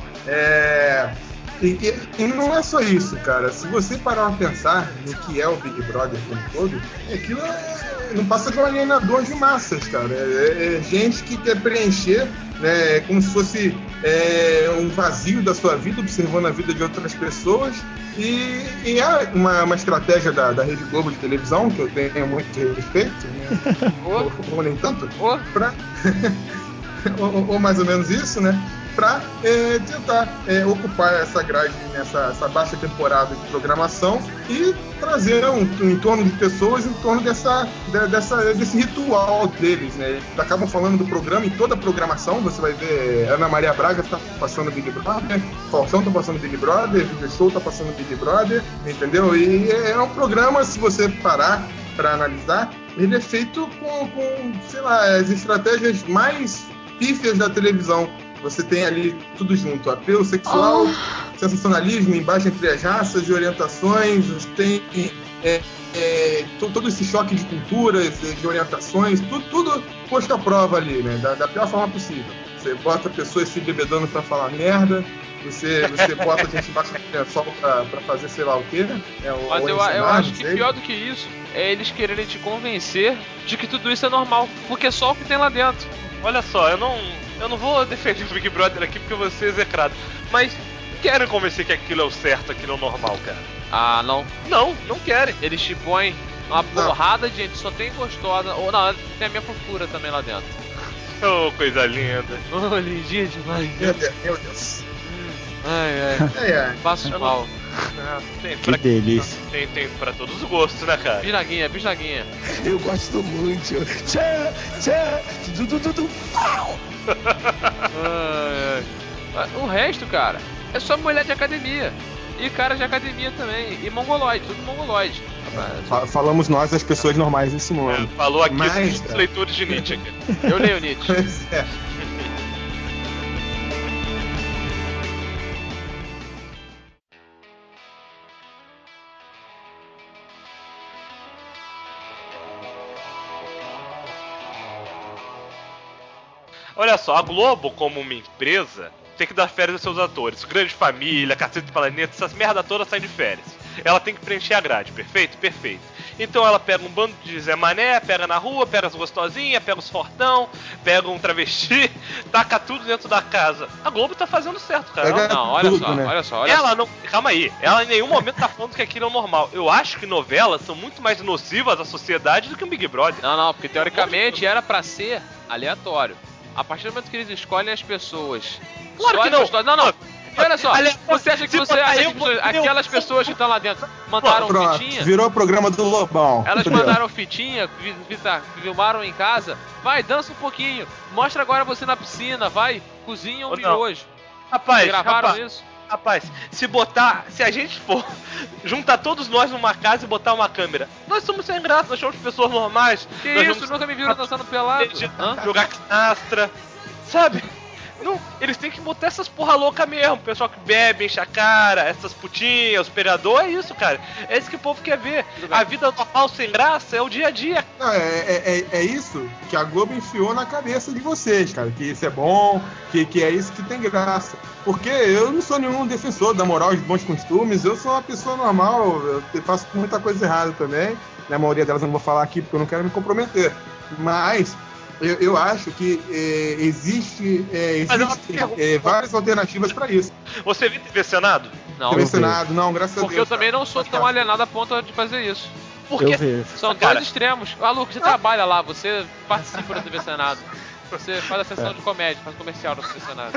e não é só isso, cara. Se você parar pra pensar no que é o Big Brother como todo, aquilo não passa de um alienador de massas, cara. É gente que quer preencher, né, como se fosse um vazio da sua vida, observando a vida de outras pessoas. E é uma estratégia da Rede Globo de televisão, que eu tenho muito respeito, né? ou nem tanto, ou mais ou menos isso, né? Pra tentar ocupar essa grade, essa baixa temporada de programação e trazer um entorno de pessoas em torno desse ritual deles, né? Eles acabam falando do programa em toda a programação. Você vai ver Ana Maria Braga tá passando Big Brother, Faustão tá passando Big Brother, Video Show tá passando Big Brother, entendeu? E é um programa, se você parar pra analisar, ele é feito com sei lá, as estratégias mais pífias da televisão. Você tem ali tudo junto, apelo sexual, sensacionalismo, embate entre as raças e orientações, você tem todo esse choque de culturas, de orientações, tudo posto à prova ali, né? Da pior forma possível. Você bota pessoas se bebedando pra falar merda, você bota gente embaixo do lençol pra fazer sei lá o quê. Mas eu acho que pior do que isso é eles quererem te convencer de que tudo isso é normal, porque é só o que tem lá dentro. Olha só, eu não vou defender o Big Brother aqui porque eu vou ser execrado, mas querem convencer que aquilo é o certo, aquilo é o normal, cara. Ah, não. Não querem. Eles te põem Uma porrada de gente, só tem gostosa. Ou não, tem a minha fofura também lá dentro. Oh, coisa linda. Oh, lindinha demais. Meu Deus. Ai. Passo mal. Que delícia. Tem pra todos os gostos, né, cara? Bisnaguinha. Eu gosto muito. O resto, cara, é só mulher de academia. E cara de academia também. E mongoloide, tudo mongoloide. Falamos nós, as pessoas normais desse mundo. Falou aqui os leitores de Nietzsche. Eu leio Nietzsche. Olha só, a Globo, como uma empresa, tem que dar férias aos seus atores. Grande Família, Cacete do Planeta, essas merda todas saem de férias. Ela tem que preencher a grade, perfeito? Perfeito. Então ela pega um bando de Zé Mané, pega na rua, pega as gostosinhas, pega os fortão, pega um travesti, taca tudo dentro da casa. A Globo tá fazendo certo, cara. Não, olha só. Ela não... Calma aí. Ela em nenhum momento tá falando que aquilo é normal. Eu acho que novelas são muito mais nocivas à sociedade do que um Big Brother. Não, porque teoricamente era pra ser aleatório. A partir do momento que eles escolhem as pessoas. Claro que não. Não. E olha só, você acha que aquelas pessoas que estão lá dentro mandaram fitinha? Virou o programa do Lobão. Elas mandaram fitinha, filmaram em casa. Vai, dança um pouquinho. Mostra agora você na piscina, vai. Cozinha um miojo. Rapaz, gravaram isso? Rapaz, se a gente for juntar todos nós numa casa e botar uma câmera, nós somos sem graça, nós somos pessoas normais. Que isso? Nunca me viram dançando pelado? Jogar canastra, sabe? Não, eles têm que botar essas porra louca mesmo. O pessoal que bebe, enche a cara, essas putinhas, os pegador, é isso, cara. É isso que o povo quer ver. A vida normal sem graça é o dia a dia. Não, é isso que a Globo enfiou na cabeça de vocês, cara. Que isso é bom, que é isso que tem graça. Porque eu não sou nenhum defensor da moral e dos bons costumes. Eu sou uma pessoa normal, eu faço muita coisa errada também. Na maioria delas eu não vou falar aqui porque eu não quero me comprometer. Mas... Eu acho que existem várias alternativas para isso. Você viu TV Senado? Não. TV Senado, não, graças a Deus. Porque eu também não sou tão alienado a ponto de fazer isso. Porque são dois extremos. Lu, você trabalha lá, você participa da TV Senado. Você faz a sessão de comédia, faz comercial da TV Senado.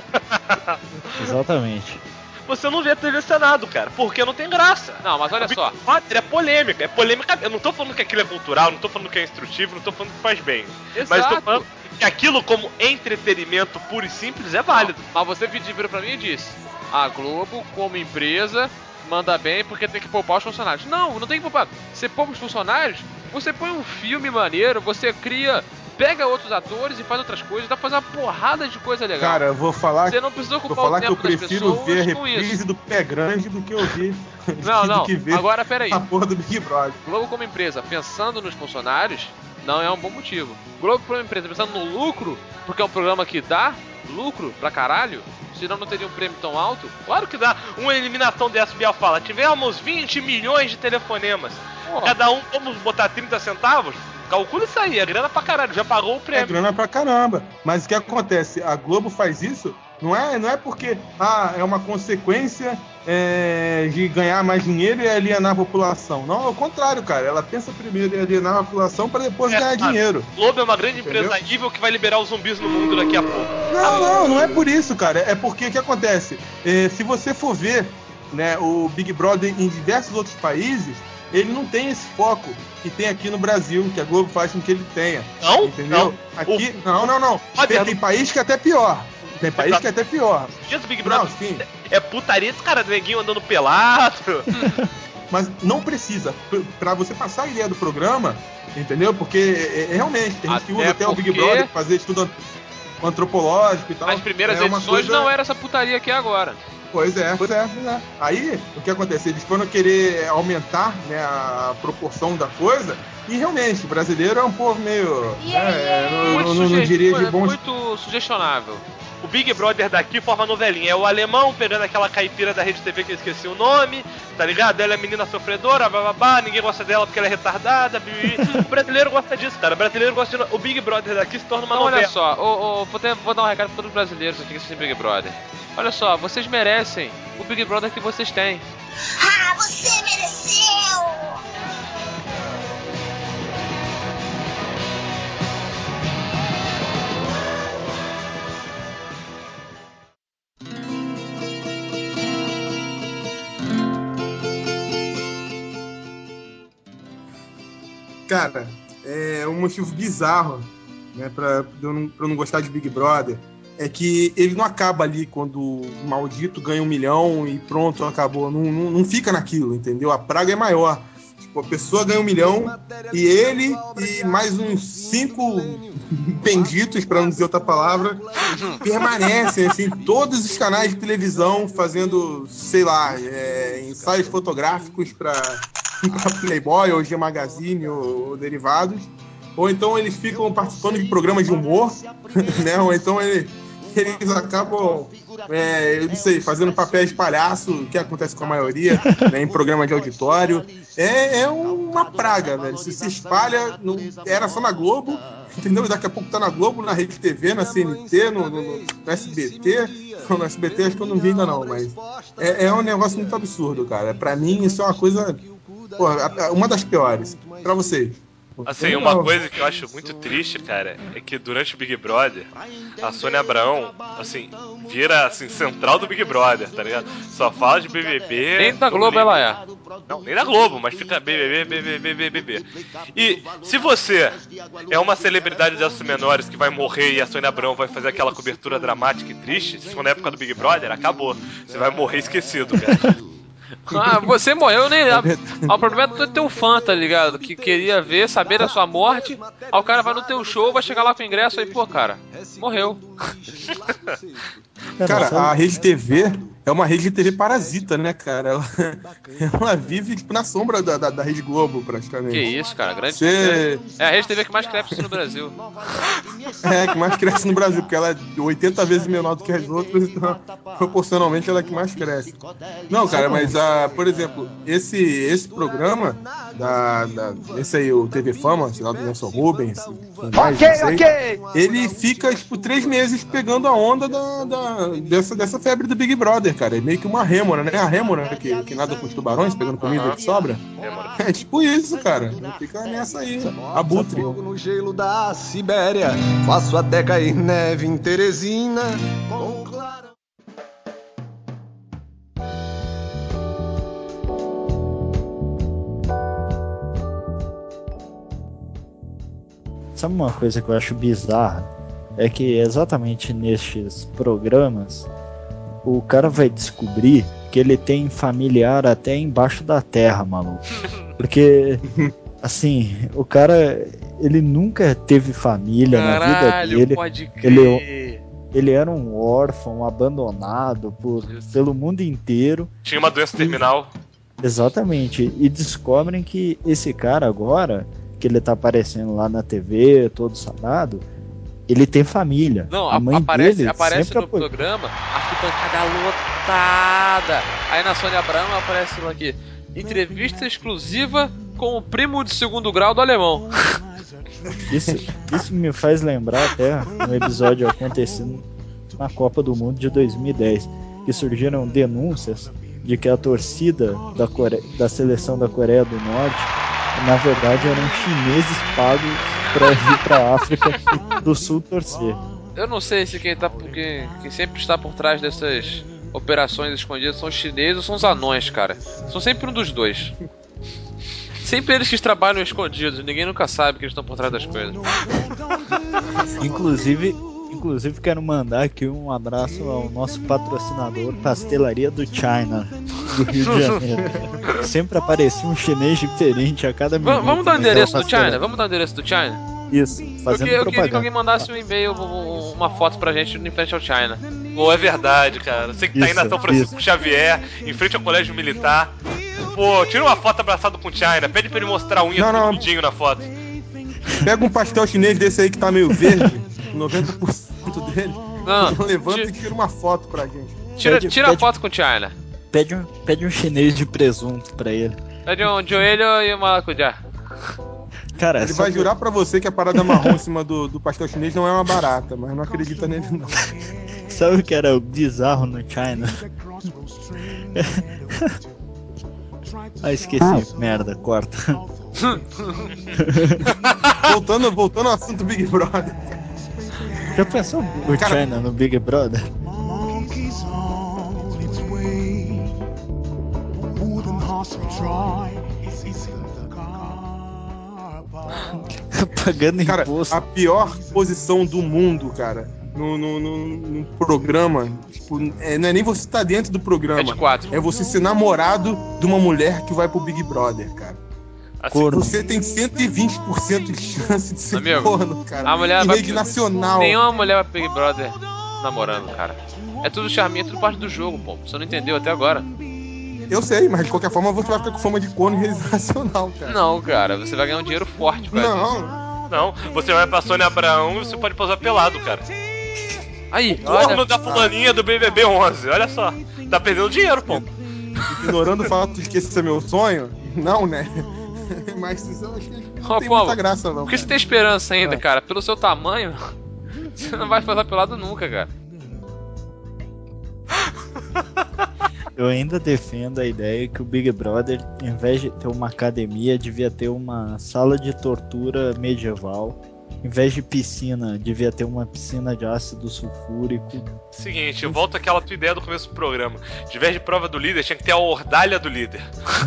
Exatamente. Você não vê a TV Senado, cara, porque não tem graça. Não, mas olha só. É polêmica, Eu não tô falando que aquilo é cultural, não tô falando que é instrutivo, não tô falando que faz bem. Exato. Mas tô falando que aquilo como entretenimento puro e simples é válido. Não, mas você virou pra mim e disse: a Globo, como empresa, manda bem porque tem que poupar os funcionários. Não tem que poupar. Você poupa os funcionários, você põe um filme maneiro, você pega outros atores e faz outras coisas, dá pra fazer uma porrada de coisa legal. Cara, eu vou falar, você não precisa ocupar o tempo que eu prefiro ver a reprise do Pé Grande do que ouvir não. que ver Agora peraí. a porra do Big Brother. Globo como empresa pensando nos funcionários não é um bom motivo. Globo como empresa pensando no lucro, porque é um programa que dá lucro pra caralho, senão não teria um prêmio tão alto. Claro que dá. Uma eliminação dessa, Biel fala, tivemos 20 milhões de telefonemas. Cada um, vamos botar 30 centavos? Calcula isso aí, é grana pra caralho, já pagou o prêmio. É grana pra caramba. Mas o que acontece? A Globo faz isso, não é porque é uma consequência de ganhar mais dinheiro e alienar a população. Não, ao contrário, cara. Ela pensa primeiro em alienar a população pra depois ganhar dinheiro. Globo é uma grande empresa evil que vai liberar os zumbis no mundo daqui a pouco. Não é por isso, cara. É porque o que acontece? Se você for ver, né, o Big Brother em diversos outros países, ele não tem esse foco que tem aqui no Brasil, que a Globo faz com que ele tenha. Não? Entendeu? Aqui, não. Tem país que é até pior. Tem país que é até pior. O Big Brother é putaria esse cara, neguinho andando pelado. Mas não precisa. Pra você passar a ideia do programa, entendeu? Porque realmente, tem gente que usa até o Big Brother pra fazer estudo antropológico e tal. As primeiras edições não era essa putaria que é agora. Pois é. Aí, o que aconteceu? Eles foram querer aumentar, né, a proporção da coisa, e realmente, o brasileiro é um povo meio... não diria de bons... Muito sugestionável. O Big Brother daqui forma novelinha. É o alemão pegando aquela caipira da Rede TV que eu esqueci o nome, tá ligado? Ela é menina sofredora, bababá, ninguém gosta dela porque ela é retardada. O brasileiro gosta disso, cara. O brasileiro gosta de... O Big Brother daqui se torna uma novela. Olha só, vou dar um recado pra todos os brasileiros que assistem Big Brother. Olha só, vocês merecem o Big Brother que vocês têm. Você mereceu! Cara, é um motivo bizarro, né, pra eu não gostar de Big Brother, é que ele não acaba ali quando o maldito ganha 1 milhão e pronto, acabou. Não fica naquilo, entendeu? A praga é maior. Tipo, a pessoa ganha 1 milhão e ele e mais uns 5 benditos, para não dizer outra palavra, permanecem assim, todos os canais de televisão fazendo, sei lá, ensaios fotográficos para Playboy ou G Magazine ou derivados. Ou então eles ficam participando de programas de humor, né? Ou então eles acabam, eu não sei, fazendo papéis de palhaço, que acontece com a maioria, né, em programa de auditório. É uma praga, velho. Se espalha, era só na Globo, entendeu? Daqui a pouco tá na Globo, na Rede TV, na CNT, no SBT. No SBT acho que eu não vi ainda não, mas é um negócio muito absurdo, cara. Pra mim isso é uma coisa, porra, uma das piores. Pra vocês. Assim, uma coisa que eu acho muito triste, cara, é que durante o Big Brother, a Sônia Abrão, assim, vira, assim, central do Big Brother, tá ligado? Só fala de BBB... Nem da Globo ela é. Não, nem da Globo, mas fica BBB. E se você é uma celebridade dessas menores que vai morrer e a Sônia Abrão vai fazer aquela cobertura dramática e triste, se for na época do Big Brother, acabou. Você vai morrer esquecido, cara. Você morreu, nem. O problema é do teu fã, tá ligado? Que queria saber da sua morte. Aí o cara vai no teu show, vai chegar lá com o ingresso aí, pô, cara, morreu. Cara, a Rede TV é uma Rede TV parasita, né, cara? Ela vive tipo, na sombra da Rede Globo, praticamente. Que isso, cara, grande. É a Rede TV que mais cresce no Brasil. Que mais cresce no Brasil, porque ela é 80 vezes menor do que as outras, então proporcionalmente ela é que mais cresce. Não, cara, mas por exemplo, esse programa esse aí, o TV Fama, sei lá, do Nelson Rubens, ele fica tipo 3 meses pegando a onda dessa febre do Big Brother, cara. É meio que uma rêmora, né? A rêmora que nada com os tubarões, pegando comida que sobra. É tipo isso, cara. Fica nessa aí, abutre. No gelo da Sibéria, faço até cair neve em Teresina. Sabe uma coisa que eu acho bizarra? É que exatamente nestes programas o cara vai descobrir que ele tem familiar até embaixo da terra, maluco. Porque, assim, o cara, ele nunca teve família na vida dele. Pode crer. Ele era um órfão, abandonado pelo mundo inteiro. Tinha uma doença terminal. Exatamente. E descobrem que esse cara agora, que ele tá aparecendo lá na TV, todo sarado, ele tem família. Não, a mãe aparece dele no programa, arquibancada lotada. Aí na Sônia Abrão aparece lá aqui: entrevista exclusiva com o primo de 2º grau do alemão. Isso me faz lembrar até um episódio acontecendo na Copa do Mundo de 2010, que surgiram denúncias de que a torcida da seleção da Coreia do Norte, na verdade, eram chineses pagos para vir para África do Sul torcer. Eu não sei se quem sempre está por trás dessas operações escondidas são os chineses ou são os anões, cara. São sempre um dos dois. Sempre eles que trabalham escondidos, ninguém nunca sabe que eles estão por trás das coisas. Inclusive quero mandar aqui um abraço ao nosso patrocinador, Pastelaria do China, do Rio de Janeiro. Sempre aparecia um chinês diferente a cada minuto. Vamos dar o endereço do China? Vamos dar o endereço do China? Isso, fazendo eu propaganda. queria que alguém mandasse um e-mail, uma foto pra gente em frente ao China. Pô, é verdade, cara. Você que tá aí na São Francisco Xavier, em frente ao colégio militar. Pô, tira uma foto abraçado com o China. Pede pra ele mostrar a unha do dedinho na foto. Pega um pastel chinês desse aí que tá meio verde, 90% dele. Não, levanta e tira uma foto pra gente. Tira a foto com o China. Pede um chinês de presunto pra ele. Pede um joelho e uma maracujá. Cara, ele vai jurar pra você que a parada marrom em cima do pastel chinês não é uma barata, mas não acredita nele não. Sabe o que era bizarro no China? Esqueci. Merda, corta. voltando ao assunto Big Brother. Já pensou o China no Big Brother? Pagando cara, imposto. a pior posição do mundo, cara, no programa, tipo, não é nem você estar dentro do programa. É de 4. É você ser namorado de uma mulher que vai pro Big Brother, cara. Assim, você tem 120% de chance de ser amigo, corno, cara. A mulher em vai rede nacional. Nenhuma mulher vai pro Big Brother namorando, cara. É tudo charminho, é tudo parte do jogo, pô. Você não entendeu até agora. Eu sei, mas de qualquer forma você vai ficar com fama de corno em rede nacional, cara. Não, cara, você vai ganhar um dinheiro forte com isso. Não, você vai pra Sônia Abraão e você pode posar pelado, cara. Aí, o corno da fulaninha do BBB 11, olha só. Tá perdendo dinheiro, pô. Ignorando o fato de que esse é meu sonho, não, né? Mas isso eu acho que não tem muita graça, não. Por que você tem esperança ainda, cara? Pelo seu tamanho, você não vai posar pelado nunca, cara. Eu ainda defendo a ideia que o Big Brother, em vez de ter uma academia, devia ter uma sala de tortura medieval. Em vez de piscina, devia ter uma piscina de ácido sulfúrico. Seguinte, eu volto àquela tua ideia do começo do programa. De vez de prova do líder, tinha que ter a ordalha do líder.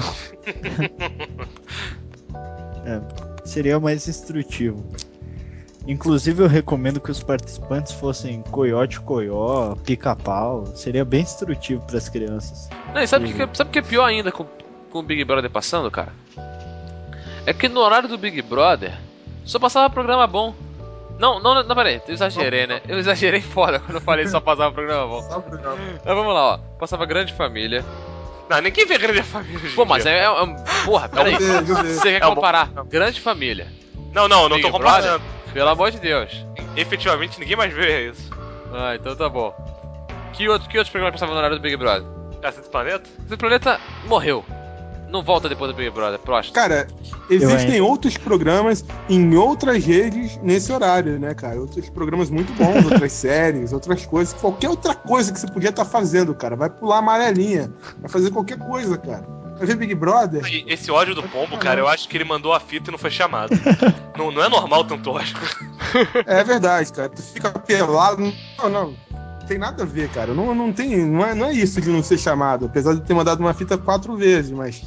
Seria mais instrutivo. Inclusive eu recomendo que os participantes fossem coiote-coió, pica-pau. Seria bem instrutivo para as crianças. Não, e sabe o que é pior ainda com o Big Brother passando, cara? É que no horário do Big Brother só passava programa bom. Não, peraí, eu exagerei, né? Eu exagerei foda quando eu falei que só passava programa bom. Mas vamos lá, ó. Passava Grande Família. Não, ninguém vê Grande Família. Pô, mas porra, peraí. Você quer comparar Grande Família? Não tô comparando. Pelo amor de Deus. Efetivamente, ninguém mais vê isso. Ah, então tá bom. Que outros programas passavam no horário do Big Brother? Cacete do Planeta? Cacete do Planeta morreu. Não volta depois do Big Brother, próximo. Cara, existem outros programas em outras redes nesse horário, né, cara? Outros programas muito bons, outras séries, outras coisas. Qualquer outra coisa que você podia estar fazendo, cara. Vai pular amarelinha. Vai fazer qualquer coisa, cara. Vai ver Big Brother. Esse ódio do Pombo, cara, eu acho que ele mandou a fita e não foi chamado. não é normal tanto ódio. É verdade, cara. Tu fica pelado. Não tem nada a ver, cara. Não é isso de não ser chamado. Apesar de ter mandado uma fita 4 vezes, mas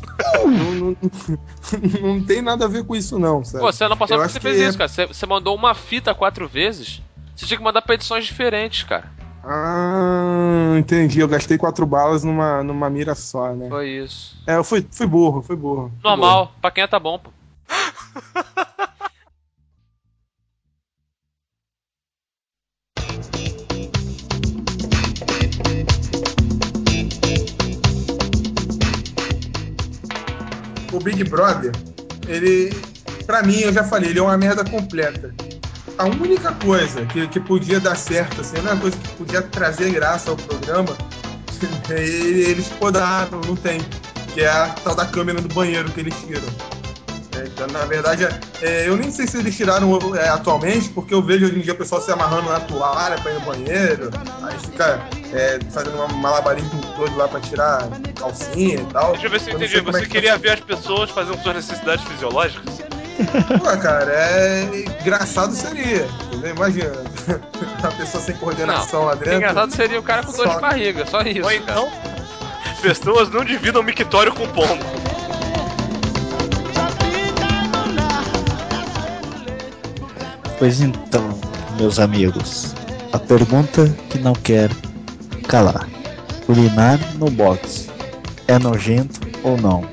não tem nada a ver com isso, não, sabe? Pô, você não passou porque você fez isso, cara. Você mandou uma fita 4 vezes. Você tinha que mandar pra edições diferentes, cara. Ah, entendi. Eu gastei 4 balas numa mira só, né? Foi isso. Eu fui burro. Normal. Pra quem tá bom, pô. O Big Brother, ele, pra mim, eu já falei, ele é uma merda completa. A única coisa que podia dar certo, assim, a única coisa que podia trazer graça ao programa, eles podaram, não tem, que é a tal da câmera do banheiro que eles tiram. Então, na verdade, eu nem sei se eles tiraram atualmente, porque eu vejo hoje em dia o pessoal se amarrando na toalha pra ir no banheiro, aí fica fazendo um malabarismo todo lá pra tirar calcinha e tal. Deixa eu ver se eu entendi. Você queria ver as pessoas fazendo suas necessidades fisiológicas? Pô, cara, engraçado seria, entendeu? Imagina, uma pessoa sem coordenação lá dentro. Engraçado seria o cara com dor de barriga, só isso. Ou então, pessoas não dividam o mictório com pombo. Pois então, meus amigos, a pergunta que não quer calar: urinar no box é nojento ou não?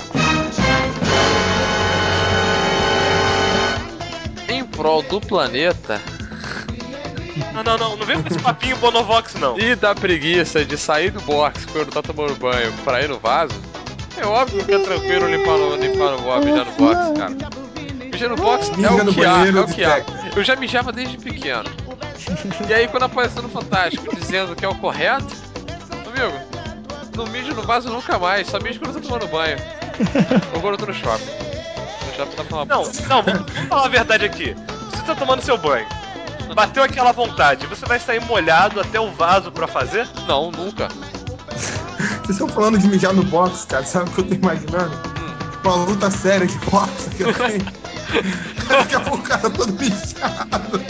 Em prol do planeta. Não vem com esse papinho Bonovox, não. E da preguiça de sair do box quando tá tomando banho pra ir no vaso, é óbvio que é tranquilo limpar no box, mijar no box, cara. Mijar no box é o que há. Eu já mijava desde pequeno. E aí quando apareceu no Fantástico dizendo que é o correto, amigo, não mijo no vaso nunca mais, só mijo quando eu tô tomando banho. Ou quando eu tô no shopping. No shopping tá tomando banho. Não, vamos falar a verdade aqui. Você tá tomando seu banho, bateu aquela vontade, você vai sair molhado até o vaso pra fazer? Não, nunca. Vocês estão falando de mijar no box, cara, sabe o que eu tô imaginando? Uma luta séria de boxe que eu tenho. Daqui a pouco o cara todo mijado.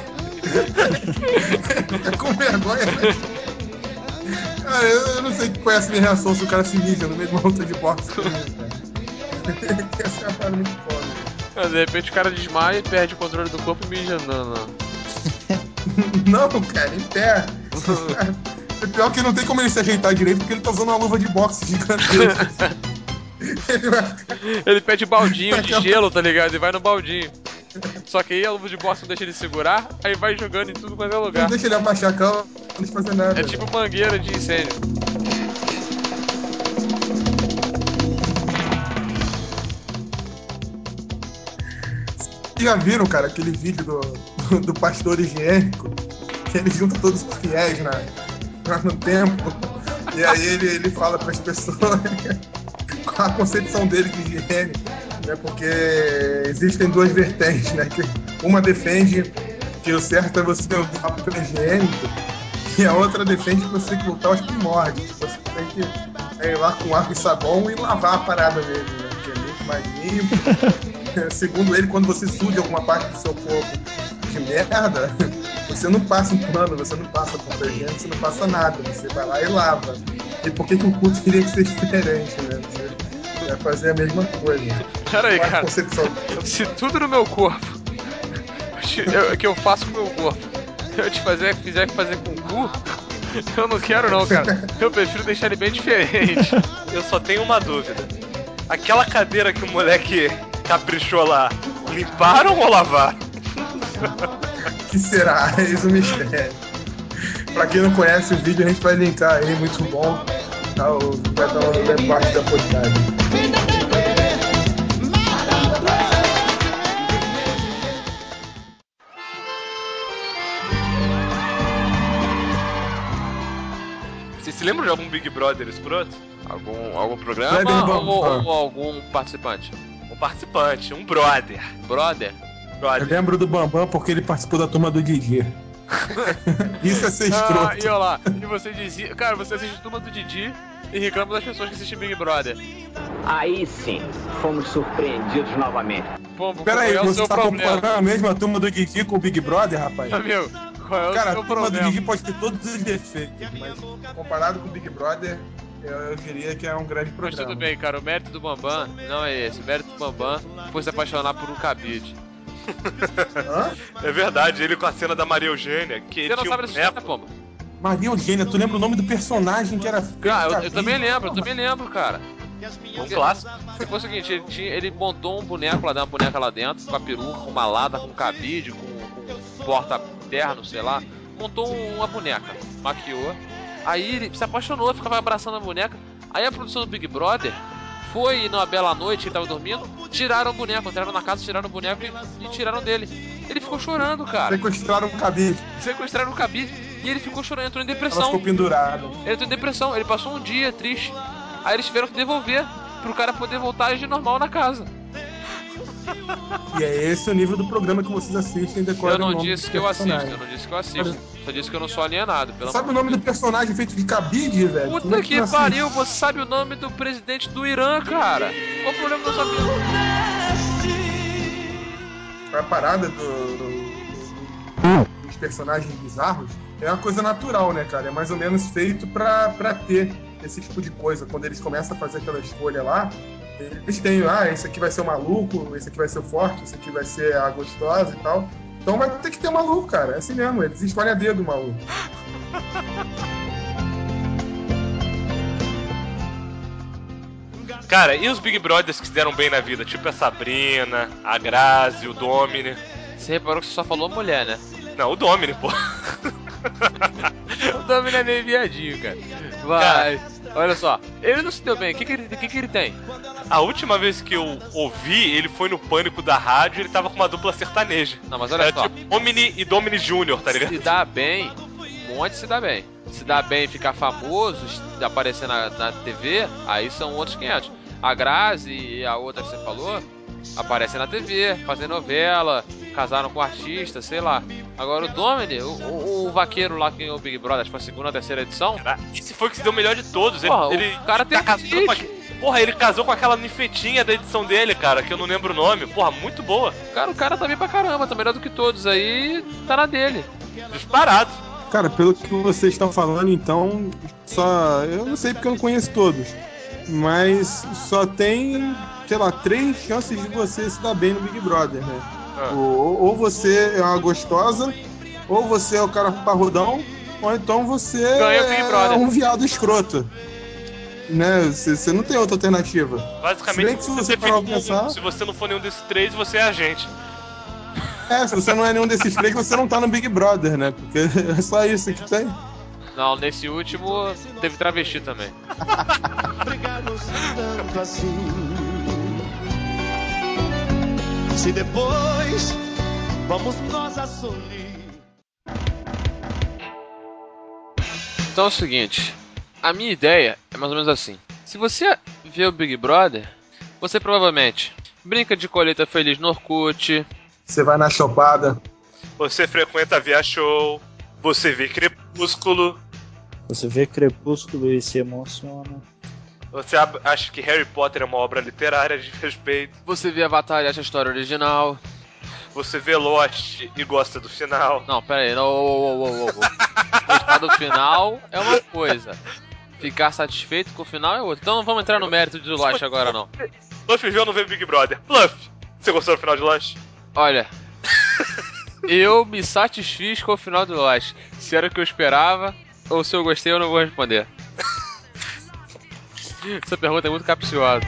Fica com vergonha, né? Cara, eu não sei qual é a minha reação se o cara se mija no meio de uma luta de boxe. Essa é uma parada muito foda. De repente o cara desmaia, perde o controle do corpo e mija. Não, cara, em pé. É pior que não tem como ele se ajeitar direito porque ele tá usando uma luva de boxe gigantesca. Ele pede baldinho de gelo, tá ligado? E vai no baldinho. Só que aí a luva de boxe não deixa ele segurar, aí vai jogando em tudo quanto é lugar. Não deixa ele abaixar a cama, não deixa fazer nada. É tipo mangueira de incêndio. Vocês já viram, cara, aquele vídeo do pastor higiênico? Que ele junta todos os fiéis no templo. E aí ele fala para as pessoas a concepção dele de higiene, né? Porque existem duas vertentes, né? Que uma defende que o certo é você usar papel higiênico e a outra defende que você tem que voltar aos primórdios. Você tem que ir lá com água e sabão e lavar a parada dele, né? Que é muito mais limpo. Segundo ele, quando você suja alguma parte do seu corpo de merda, você não passa um pano, você não passa papel higiênico, você não passa nada, você vai lá e lava. E por que o culto teria que ser diferente, né? Você vai fazer a mesma coisa. Peraí, cara, se tudo no meu corpo que eu faço com o meu corpo eu fizer fazer com o cu, eu não quero não, cara. Eu prefiro deixar ele bem diferente. Eu só tenho uma dúvida. Aquela cadeira que o moleque caprichou lá, limparam ou lavaram? Que será? Eis o mistério. Pra quem não conhece o vídeo, a gente vai linkar aí, muito bom. Tá, vai estar lá na parte da postagem. Você se lembra de algum Big Brother escroto? Algum programa ou algum participante? Um participante, um brother. Brother? Eu lembro do Bambam porque ele participou da turma do Didi. Isso é ser escroto. E olha lá, e você dizia... Cara, você assiste a turma do Didi e reclama das pessoas que assistem Big Brother. Aí sim, fomos surpreendidos novamente. Pô, peraí, você tá comparando a mesma turma do Didi com o Big Brother, rapaz? Amigo, qual é o cara, seu a turma problema? do Didi pode ter todos os defeitos, mas comparado com o Big Brother, eu diria que é um grande programa. Mas tudo bem, cara, o mérito do Bambam não é esse. O mérito do Bambam foi se apaixonar por um cabide. É verdade, ele com a cena da Maria Eugênia. Que você não sabe dessa história, Pomba? Maria Eugênia, tu lembra o nome do personagem que era... Cara, eu também lembro, cara. Um clássico. Foi o seguinte, ele montou um boneco lá dentro, uma boneca lá dentro, com a peruca, com uma lata, com cabide, com porta-terno, sei lá. Montou uma boneca, maquiou. Aí ele se apaixonou, ficava abraçando a boneca. Aí a produção do Big Brother foi numa bela noite, ele tava dormindo, tiraram o boneco, entraram na casa, tiraram o boneco e tiraram dele. Ele ficou chorando, cara. Sequestraram o cabide. E ele ficou chorando, entrou em depressão. Ela ficou pendurada. Ele entrou em depressão, ele passou um dia triste. Aí eles tiveram que devolver pro cara poder voltar a agir normal na casa. E é esse o nível do programa que vocês assistem. Eu não disse que eu assisto, só disse que eu não sou alienado. Sabe o nome do personagem feito de cabide, velho? Puta que pariu, você sabe o nome do presidente do Irã, cara. Qual o problema de eu saber? A parada dos personagens bizarros é uma coisa natural, né, cara? É mais ou menos feito pra ter esse tipo de coisa. Quando eles começam a fazer aquela escolha lá, eles têm, esse aqui vai ser o maluco, esse aqui vai ser o forte, esse aqui vai ser a gostosa e tal. Então vai ter que ter um maluco, cara. É assim mesmo, eles escolhem a dedo o maluco. Cara, e os Big Brothers que se deram bem na vida? Tipo a Sabrina, a Grazi, o Domini. Você reparou que você só falou mulher, né? Não, o Domini, pô. O Domini é meio viadinho, cara. Vai. Olha só, ele não se deu bem, o que ele tem? A última vez que eu ouvi, ele foi no Pânico da rádio e ele tava com uma dupla sertaneja. Não, mas olha só. Tipo Domini e Domini Júnior, tá ligado? Se dá bem, um monte se dá bem. Se dá bem ficar famoso, aparecer na TV, aí são outros 500. A Grazi e a outra que você falou, aparecem na TV, fazem novela, casaram com artista, sei lá. Agora o Domini, o vaqueiro lá que ganhou o Big Brother, acho que foi a segunda ou terceira edição. Esse foi que se deu o melhor de todos. Porra, ele o cara tem Porra, ele casou com aquela ninfetinha da edição dele, cara, que eu não lembro o nome. Porra, muito boa. Cara, o cara tá bem pra caramba, tá melhor do que todos aí, tá na dele. Disparado. Cara, pelo que vocês estão falando, então, eu não sei porque eu não conheço todos. mas só tem, sei lá, 3 chances de você se dar bem no Big Brother, né? Ou você é uma gostosa, ou você é o cara parrudão, ou então você é um viado escroto. Né? Você não tem outra alternativa. Basicamente, se você não for nenhum desses 3, você é a gente. Se você não é nenhum desses 3, você não tá no Big Brother, né? Porque é só isso que tem. Não, nesse último teve travesti também. Obrigamos tanto assim. Se depois vamos nós a sorrir. Então é o seguinte, a minha ideia é mais ou menos assim. Se você vê o Big Brother, você provavelmente brinca de colheita feliz no Orkut. Você vai na chopada. Você frequenta via show. Você vê Crepúsculo. Você vê Crepúsculo e se emociona. Você acha que Harry Potter é uma obra literária de respeito. Você vê Avatar e acha a história original. Você vê Lost e gosta do final. Não, pera aí. Gostar do final é uma coisa. Ficar satisfeito com o final é outra. Então não vamos entrar no mérito de Lost agora, não. Bluff viu ou não vê Big Brother? Bluff! Você gostou do final de Lost? Olha, eu me satisfiz com o final do Lost. Se era o que eu esperava, ou se eu gostei, eu não vou responder. Essa pergunta é muito capciosa.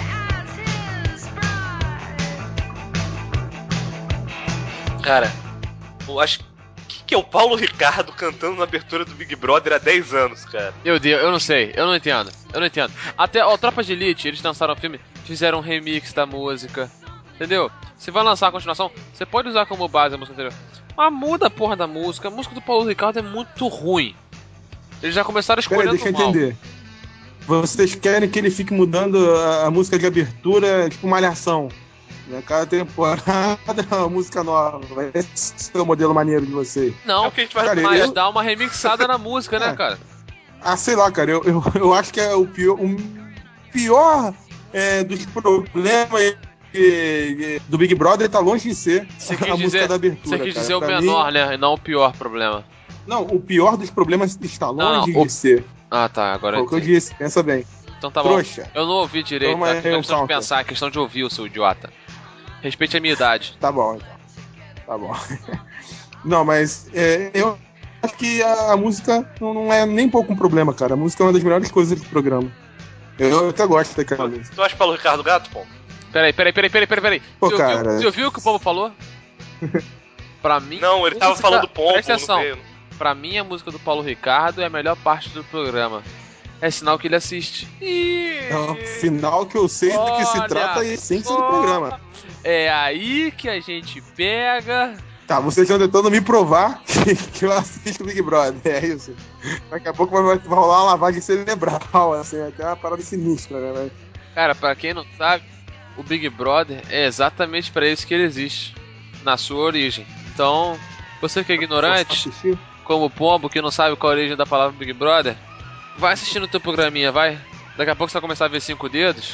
Cara, eu acho que é o Paulo Ricardo cantando na abertura do Big Brother há 10 anos, cara. Meu Deus, eu não sei, eu não entendo. Até, Tropa de Elite, eles lançaram o filme, fizeram um remix da música, entendeu? Você vai lançar a continuação, você pode usar como base a música anterior, mas muda a porra da música. A música do Paulo Ricardo é muito ruim. Eles já começaram escolhendo deixa eu entender. Vocês querem que ele fique mudando a música de abertura, tipo Malhação? Cada temporada é uma música nova. Esse é o modelo maneiro de vocês. Não, é que a gente vai mas dá uma remixada na música, né, cara? Sei lá, cara. Eu acho que é o pior dos problemas do Big Brother tá longe de ser música da abertura. Você quis dizer o menor, né? E não o pior problema. Não, o pior dos problemas está longe de ser. Ah, tá. Agora foi o que eu disse. Pensa bem. Então tá Trouxa. Bom. Eu não ouvi direito. Tá? É questão de pensar, é questão de ouvir, o seu idiota. Respeite a minha idade. Tá bom, então. Tá bom. Não, mas eu acho que a música não é nem pouco um problema, cara. A música é uma das melhores coisas do programa. Eu até gosto daquela música. Tu acha Paulo Ricardo gato, pô? Peraí. Pô, cara... Você ouviu o que o Pombo falou? Pra mim... Não, ele tava falando do Pombo. Presta atenção. Pra mim, a música do Paulo Ricardo é a melhor parte do programa. É sinal que ele assiste. É sinal que eu sei do que se trata a essência do programa. É aí que a gente pega... Tá, vocês estão tentando me provar que eu assisto Big Brother, é isso. Daqui a pouco vai rolar uma lavagem cerebral, assim, até uma parada sinistra, né? Cara, pra quem não sabe, o Big Brother é exatamente pra isso que ele existe, na sua origem. Então, você que é ignorante, como o Pombo, que não sabe qual a origem da palavra Big Brother, vai assistindo o teu programinha, vai. Daqui a pouco você vai começar a ver 5 dedos.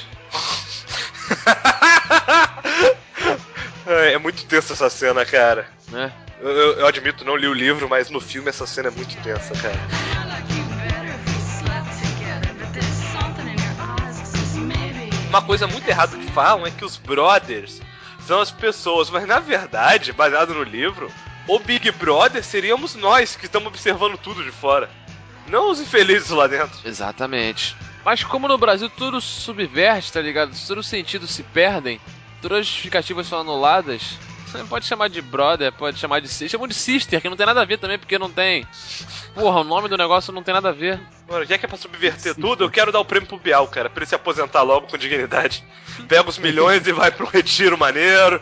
É muito tensa essa cena, cara. Né? Eu admito, não li o livro, mas no filme essa cena é muito tensa, cara. Uma coisa muito errada que falam é que os brothers são as pessoas, mas na verdade, baseado no livro, o Big Brother seríamos nós que estamos observando tudo de fora. Não os infelizes lá dentro. Exatamente. Mas como no Brasil tudo subverte, tá ligado? Todos os sentidos se perdem, todas as justificativas são anuladas, você não pode chamar de brother, pode chamar de sister. Chamam de sister, que não tem nada a ver também, porque não tem... Porra, o nome do negócio não tem nada a ver. Mano, já que é pra subverter tudo, eu quero dar o prêmio pro Bial, cara, pra ele se aposentar logo com dignidade. Pega os milhões e vai pro retiro maneiro.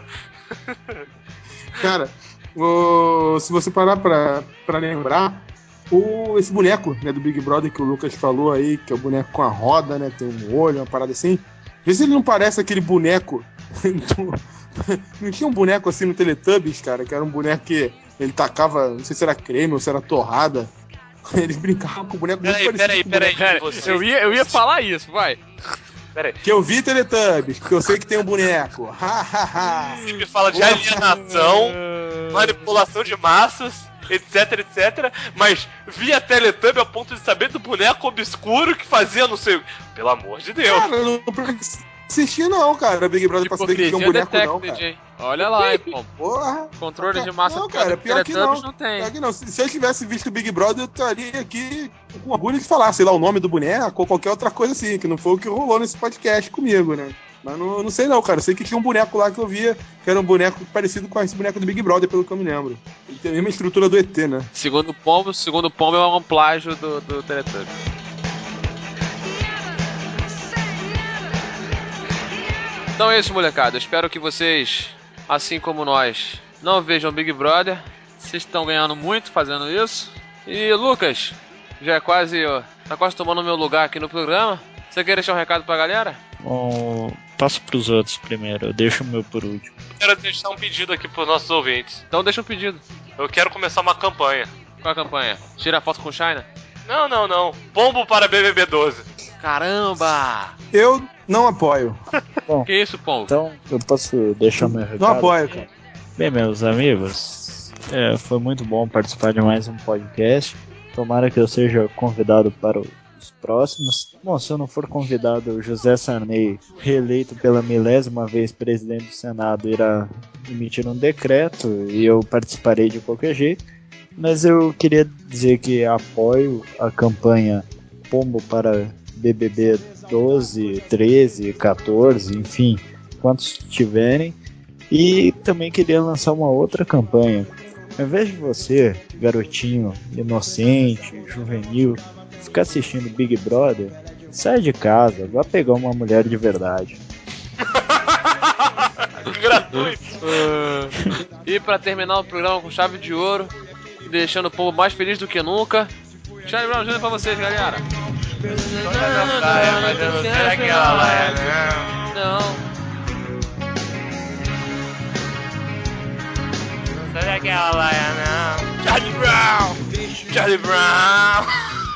Cara, se você parar pra lembrar... esse boneco, né, do Big Brother que o Lucas falou aí, que é o boneco com a roda, né, tem um olho, uma parada assim. Vê se ele não parece aquele boneco. Não tinha um boneco assim no Teletubbies, cara, que era um boneco que ele tacava, não sei se era creme ou se era torrada. Eles brincavam com o boneco muito parecido. Peraí, eu ia falar isso, vai. Peraí. Que eu vi Teletubbies, porque eu sei que tem um boneco. Ele fala de alienação, manipulação de massas etc, mas via Teletubby ao ponto de saber do boneco obscuro que fazia não sei... Pelo amor de Deus. Cara, eu não assisti não, cara, Big Brother pra saber que tinha um boneco não, cara. Olha lá, hein, pô. Porra. Controle de massa não, cara, pior que não. Tem. Pior que não. Se eu tivesse visto o Big Brother, eu estaria aqui com orgulho de falar, sei lá, o nome do boneco ou qualquer outra coisa assim, que não foi o que rolou nesse podcast comigo, né? Mas não sei não, cara. Eu sei que tinha um boneco lá que eu via, que era um boneco parecido com esse boneco do Big Brother, pelo que eu me lembro. Ele tem a mesma estrutura do ET, né? Segundo o Pombo é um plágio do Teletubby. Então é isso, molecada. Eu espero que vocês, assim como nós, não vejam Big Brother. Vocês estão ganhando muito fazendo isso. E Lucas, já tá quase tomando meu lugar aqui no programa. Você quer deixar um recado pra galera? Bom, passo pros outros primeiro, eu deixo o meu por último. Quero deixar um pedido aqui pros nossos ouvintes. Então deixa um pedido. Eu quero começar uma campanha. Qual a campanha? Tira foto com China? Não. Pombo para BBB 12. Caramba! Eu não apoio. Bom, que isso, Pombo? Então eu posso deixar meu recado? Não apoio, cara. Bem, meus amigos, foi muito bom participar de mais um podcast. Tomara que eu seja convidado para os próximos. Bom, se eu não for convidado, o José Sarney, reeleito pela 1000ª vez presidente do Senado, irá emitir um decreto e eu participarei de qualquer jeito. Mas eu queria dizer que apoio a campanha Pombo para BBB 12, 13, 14, enfim, quantos tiverem. E também queria lançar uma outra campanha. Ao invés de você, garotinho, inocente, juvenil, ficar assistindo Big Brother, sai de casa, vá pegar uma mulher de verdade. Gratuito. E pra terminar o programa com chave de ouro, deixando o povo mais feliz do que nunca, Charlie Brown Jr. pra vocês, galera. Não. Será que ela vai, não? Charlie Brown!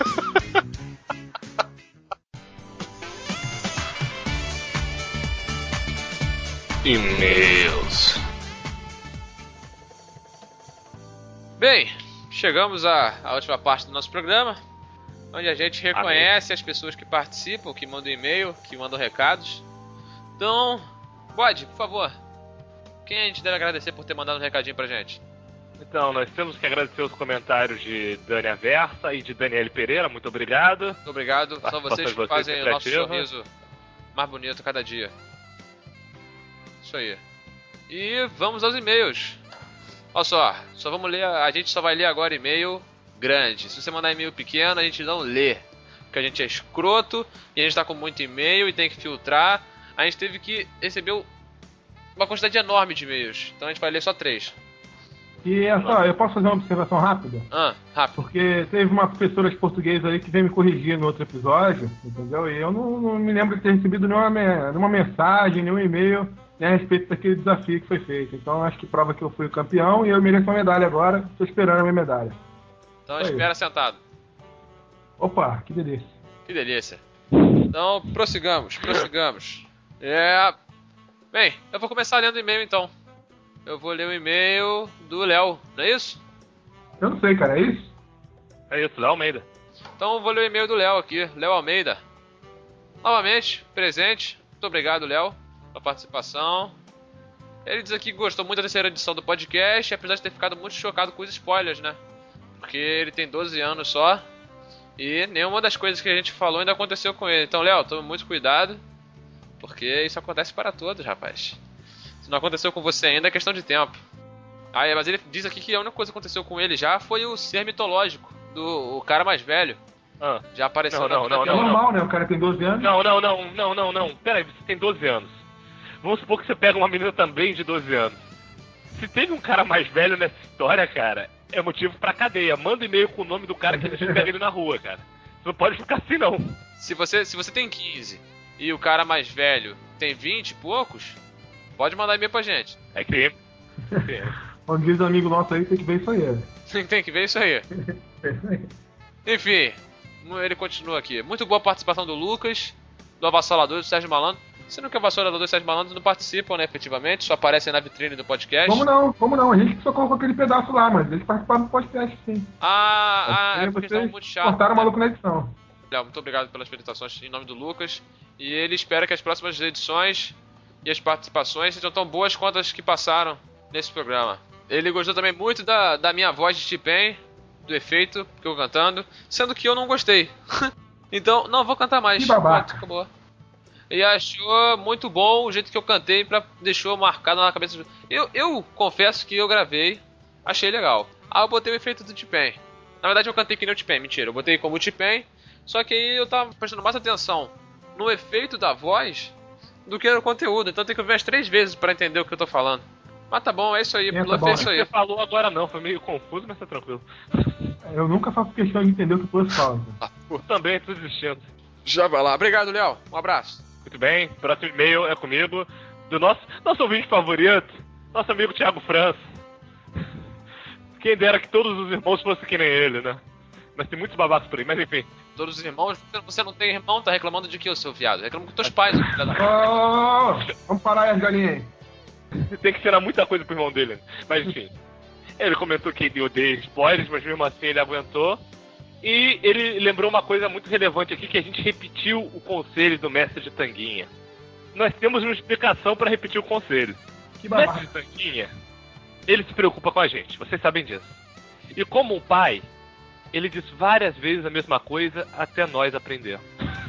E-mails. Bem, chegamos à última parte do nosso programa, onde a gente reconhece as pessoas que participam, que mandam e-mail, que mandam recados. Então, Bode, por favor, quem a gente deve agradecer por ter mandado um recadinho pra gente? Então, nós temos que agradecer os comentários de Dani Aversa e de Daniele Pereira, muito obrigado. Muito obrigado, são vocês que fazem o nosso sorriso mais bonito cada dia. Isso aí. E vamos aos e-mails. Olha só vamos ler, a gente só vai ler agora e-mail grande. Se você mandar e-mail pequeno, a gente não lê, porque a gente é escroto e a gente tá com muito e-mail e tem que filtrar. A gente teve que receber uma quantidade enorme de e-mails, então a gente vai ler só 3. E eu posso fazer uma observação rápida? Rápido. Porque teve uma professora de português aí que veio me corrigir no outro episódio, entendeu? E eu não me lembro de ter recebido nenhuma mensagem, nenhum e-mail, né, a respeito daquele desafio que foi feito. Então acho que prova que eu fui o campeão e eu mereço uma medalha agora. Estou esperando a minha medalha. Então espera sentado. Opa, que delícia. Que delícia. Então prossigamos. Bem, eu vou começar lendo o e-mail então. Eu vou ler o e-mail do Léo, não é isso? Eu não sei, cara, é isso? É isso, Léo Almeida. Então eu vou ler o e-mail do Léo aqui, Léo Almeida. Novamente, presente. Muito obrigado, Léo, pela participação. Ele diz aqui que gostou muito da terceira edição do podcast, apesar de ter ficado muito chocado com os spoilers, né? Porque ele tem 12 anos só e nenhuma das coisas que a gente falou ainda aconteceu com ele. Então, Léo, tome muito cuidado, porque isso acontece para todos, rapaz. Se não aconteceu com você ainda, é questão de tempo. Mas ele diz aqui que a única coisa que aconteceu com ele já foi o ser mitológico do cara mais velho. Já apareceu não. É normal, né? O cara tem 12 anos. Não. Pera aí, você tem 12 anos. Vamos supor que você pega uma menina também de 12 anos. Se teve um cara mais velho nessa história, cara, é motivo pra cadeia. Manda e-mail com o nome do cara que a gente pega ele na rua, cara. Você não pode ficar assim, não. Se você tem 15 e o cara mais velho tem 20 e poucos, pode mandar e-mail pra gente. É crime. Como diz um amigo nosso aí, tem que ver isso aí. Tem que ver isso aí. Enfim, ele continua aqui. Muito boa participação do Lucas, do Avassalador, do Sérgio Malandro. Se não quer vassoura da 27 malandros, não participam, né, efetivamente, só aparecem na vitrine do podcast. Como não? A gente só colocou aquele pedaço lá, mas eles participaram do podcast, sim. É porque estão muito chato. Cortaram o maluco na edição. Muito obrigado pelas felicitações em nome do Lucas. E ele espera que as próximas edições e as participações sejam tão boas quanto as que passaram nesse programa. Ele gostou também muito da minha voz de T-Pain, do efeito que eu cantando, sendo que eu não gostei. Então, não vou cantar mais. Que babaca. Pronto, acabou. E achou muito bom o jeito que eu cantei, deixou marcado na cabeça. Eu confesso que eu gravei, achei legal. Aí eu botei o efeito do T-Pain. Na verdade eu cantei que nem o T-Pain, mentira. Eu botei como T-Pain, só que aí eu tava prestando mais atenção no efeito da voz do que no conteúdo. Então tem que ouvir umas 3 vezes pra entender o que eu tô falando. Mas tá bom, é isso aí, Bluff, é isso aí. Você falou agora não, foi meio confuso, mas tá tranquilo. Eu nunca faço questão de entender o que o Plus fala. Eu também, tô desistindo. Já vai lá. Obrigado, Léo. Um abraço. Muito bem, próximo e-mail é comigo, do nosso ouvinte favorito, nosso amigo Thiago França. Quem dera que todos os irmãos fossem que nem ele, né? Mas tem muitos babacos por aí, mas enfim. Todos os irmãos? Você não tem irmão, tá reclamando de que, ô seu viado? Reclama com teus pais, filho da... Vamos parar aí as galinhas aí. Tem que ensinar muita coisa pro irmão dele, né? Mas enfim. Ele comentou que ele odeia spoilers, mas mesmo assim ele aguentou. E ele lembrou uma coisa muito relevante aqui, que a gente repetiu o conselho do mestre de Tanguinha. Nós temos uma explicação para repetir o conselho. Que o mestre de Tanguinha, ele se preocupa com a gente, vocês sabem disso. E como um pai, ele diz várias vezes a mesma coisa até nós aprender.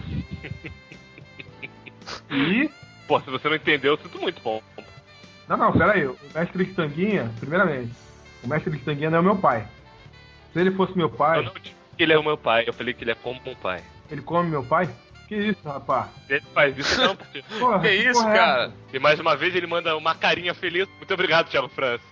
E? Pô, se você não entendeu, eu sinto muito bom. Não, pera aí. O mestre de Tanguinha, primeiramente, o mestre de Tanguinha não é o meu pai. Se ele fosse meu pai... Eu não disse que ele é o meu pai, eu falei que ele é como um pai. Ele come meu pai? Que isso, rapaz? Ele faz isso não, porque... Porra, que isso, cara? E mais uma vez ele manda uma carinha feliz. Muito obrigado, Thiago França.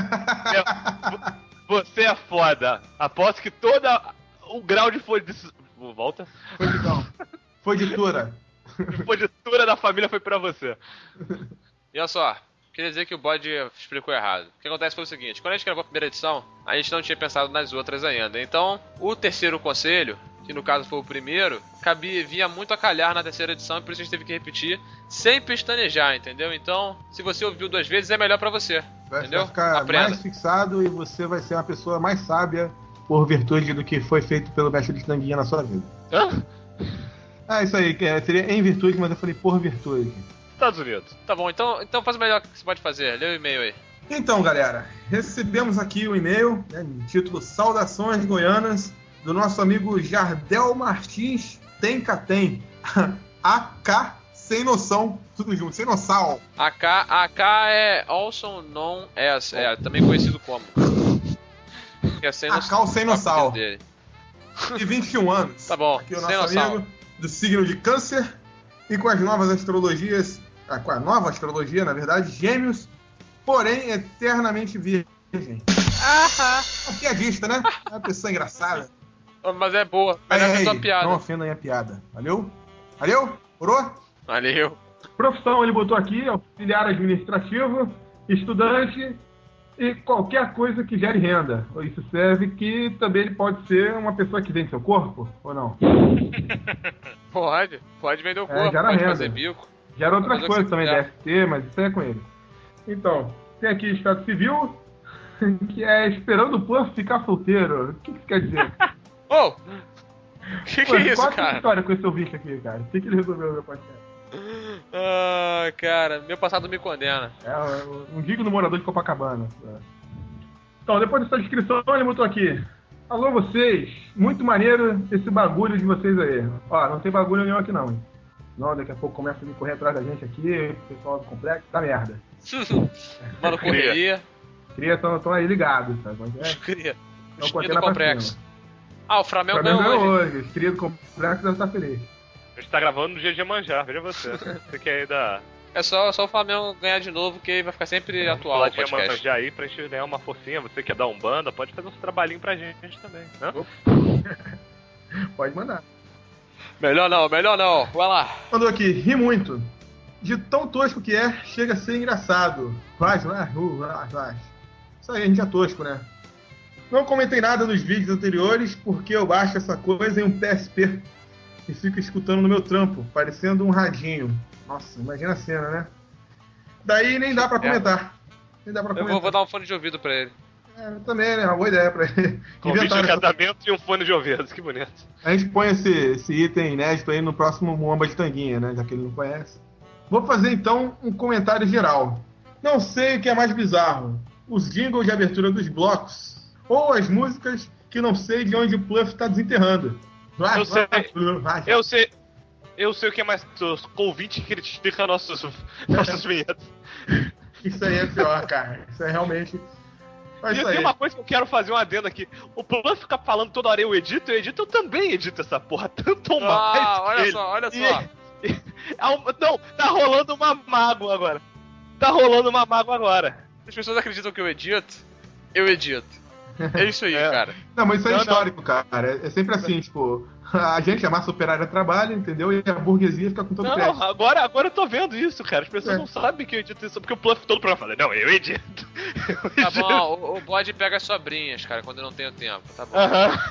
Você é foda. Aposto que todo o grau de Volta? Foditura. Foditura da família foi pra você. E olha só, queria dizer que o bode explicou errado. O que acontece foi o seguinte: quando a gente gravou a primeira edição, a gente não tinha pensado nas outras ainda. Então, o terceiro conselho, que no caso foi o primeiro, vinha muito a calhar na terceira edição, e por isso a gente teve que repetir sem pestanejar, entendeu? Então, se você ouviu 2 vezes, é melhor pra você. Entendeu? Vai ficar Aprenda. mais fixado e você vai ser uma pessoa mais sábia por virtude do que foi feito pelo mestre de Tanguinha na sua vida. Isso aí, seria em virtude, mas eu falei por virtude. Estados Unidos. Tá bom, então faz o melhor que você pode fazer. Lê o e-mail aí. Então, galera, recebemos aqui o e-mail, né, título Saudações Goianas, do nosso amigo Jardel Martins Tem. AK Sem Noção, tudo junto, sem noção. AK é also known as, também conhecido como. É sem noção. AK Sem Noção. E 21 anos. Tá bom, aqui o nosso amigo do signo de Câncer e com as novas astrologias, com a nova astrologia, na verdade, Gêmeos, porém eternamente virgem. Uma piadista, né? É uma pessoa engraçada. Mas é boa, é a piada. Não ofenda aí a piada. Valeu? Valeu? Orou? Valeu. Profissão, ele botou aqui, auxiliar administrativo, estudante e qualquer coisa que gere renda. Isso serve que também ele pode ser uma pessoa que vende seu corpo, ou não? Pode vender o corpo, gera pode renda. fazer bico. Gera outras coisas também, DST, mas isso é com ele. Então, tem aqui Estado Civil, que é esperando o povo ficar solteiro. O que isso quer dizer? O que é isso, qual cara? Qual a história com esse ouvinte aqui, cara? O que ele resolveu no meu podcast? Cara, meu passado me condena. Um digno morador de Copacabana. Então, depois dessa descrição, ele botou aqui: alô, vocês, muito maneiro esse bagulho de vocês aí. Ó, não tem bagulho nenhum aqui não, hein? Não, daqui a pouco começa a vir correr atrás da gente aqui, o pessoal do complexo, tá merda. Mano, correria. Cria, estão aí ligados, sabe? Cria. Estão Cria do complexo. O Flamengo ganhou hoje. Os cria do complexo devem estar felizes. A gente tá gravando no dia de Iemanjá, veja você. Você quer aí dar... É só o Flamengo ganhar de novo, que vai ficar sempre atual o podcast. Falar de Iemanjá aí pra gente ganhar uma forcinha. Você quer dar um banda, pode fazer uns trabalhinhos pra gente também, né? Pode mandar. Melhor não. Vai lá. Mandou aqui, ri muito. De tão tosco que é, chega a ser engraçado. Vai. Isso aí, a gente é tosco, né? Não comentei nada nos vídeos anteriores, porque eu baixo essa coisa em um PSP e fico escutando no meu trampo, parecendo um radinho. Nossa, imagina a cena, né? Daí nem dá pra comentar. Eu vou dar um fone de ouvido pra ele. Também, né? Uma boa ideia pra ele. Convite de casamento e um fone de ouvido, que bonito. A gente põe esse item inédito aí no próximo Muamba de Tanguinha, né? Já que ele não conhece. Vou fazer então um comentário geral. Não sei o que é mais bizarro: os jingles de abertura dos blocos ou as músicas que não sei de onde o Pluff tá desenterrando. Eu sei o que é mais tosco: ouvinte que critica nossas vinhetas. Isso aí é pior, cara. Isso é realmente... E tem uma coisa que eu quero fazer um adendo aqui. O Pluff fica falando toda hora eu também edito essa porra, tanto mais. Olha só. Não, tá rolando uma mágoa agora. As pessoas acreditam que eu edito. É isso aí, cara. Não, mas isso é histórico, cara. É sempre assim, tipo... A gente, a massa operária, trabalha, entendeu? E a burguesia fica com todo o crédito. Não, agora eu tô vendo isso, cara. As pessoas não sabem que eu edito isso, porque o Pluff todo programa fala, não, eu edito. Tá bom, o bode pega as sobrinhas, cara, quando eu não tenho tempo, tá bom.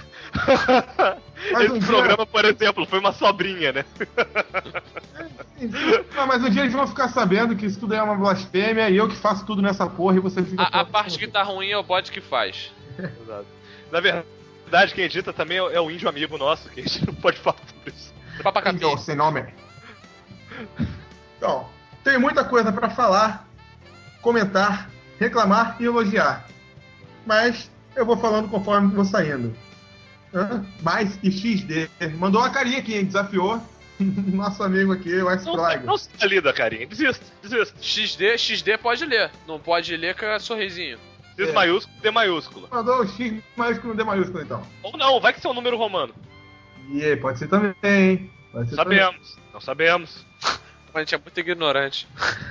Esse programa, por exemplo, foi uma sobrinha, né? Mas um dia eles vão ficar sabendo que isso tudo é uma blasfêmia e eu que faço tudo nessa porra e você fica... A parte que tá ruim é o bode que faz. Exato. Na verdade, quem edita também é o índio amigo nosso, que a gente não pode falar sobre isso. Índio sem nome. Então, tem muita coisa pra falar, comentar, reclamar e elogiar. Mas eu vou falando conforme vou saindo. Mais e XD. Mandou uma carinha aqui, hein? Desafiou nosso amigo aqui, o X-Flag. Não se lida, carinha. Desista. XD pode ler. Não pode ler com sorrisinho. X maiúsculo, D maiúsculo. Mandou o X maiúsculo no D maiúsculo, então. Ou não, vai que isso é um número romano. Pode ser também, hein? Não sabemos. A gente é muito ignorante.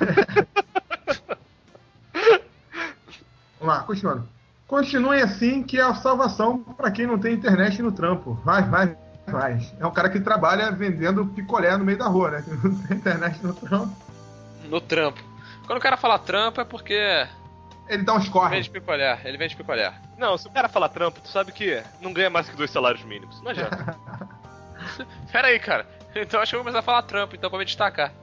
Vamos lá, continuando. Continuem assim, que é a salvação pra quem não tem internet no trampo. Vai. É um cara que trabalha vendendo picolé no meio da rua, né? Que não tem internet no trampo. No trampo. Quando o cara fala trampo é porque... Ele dá uns corres. Ele vende picolé. Não, se o cara falar trampo, tu sabe que não ganha mais que 2 salários mínimos. Não adianta. Pera aí, cara. Então acho que eu vou começar a falar trampo, então pra me destacar.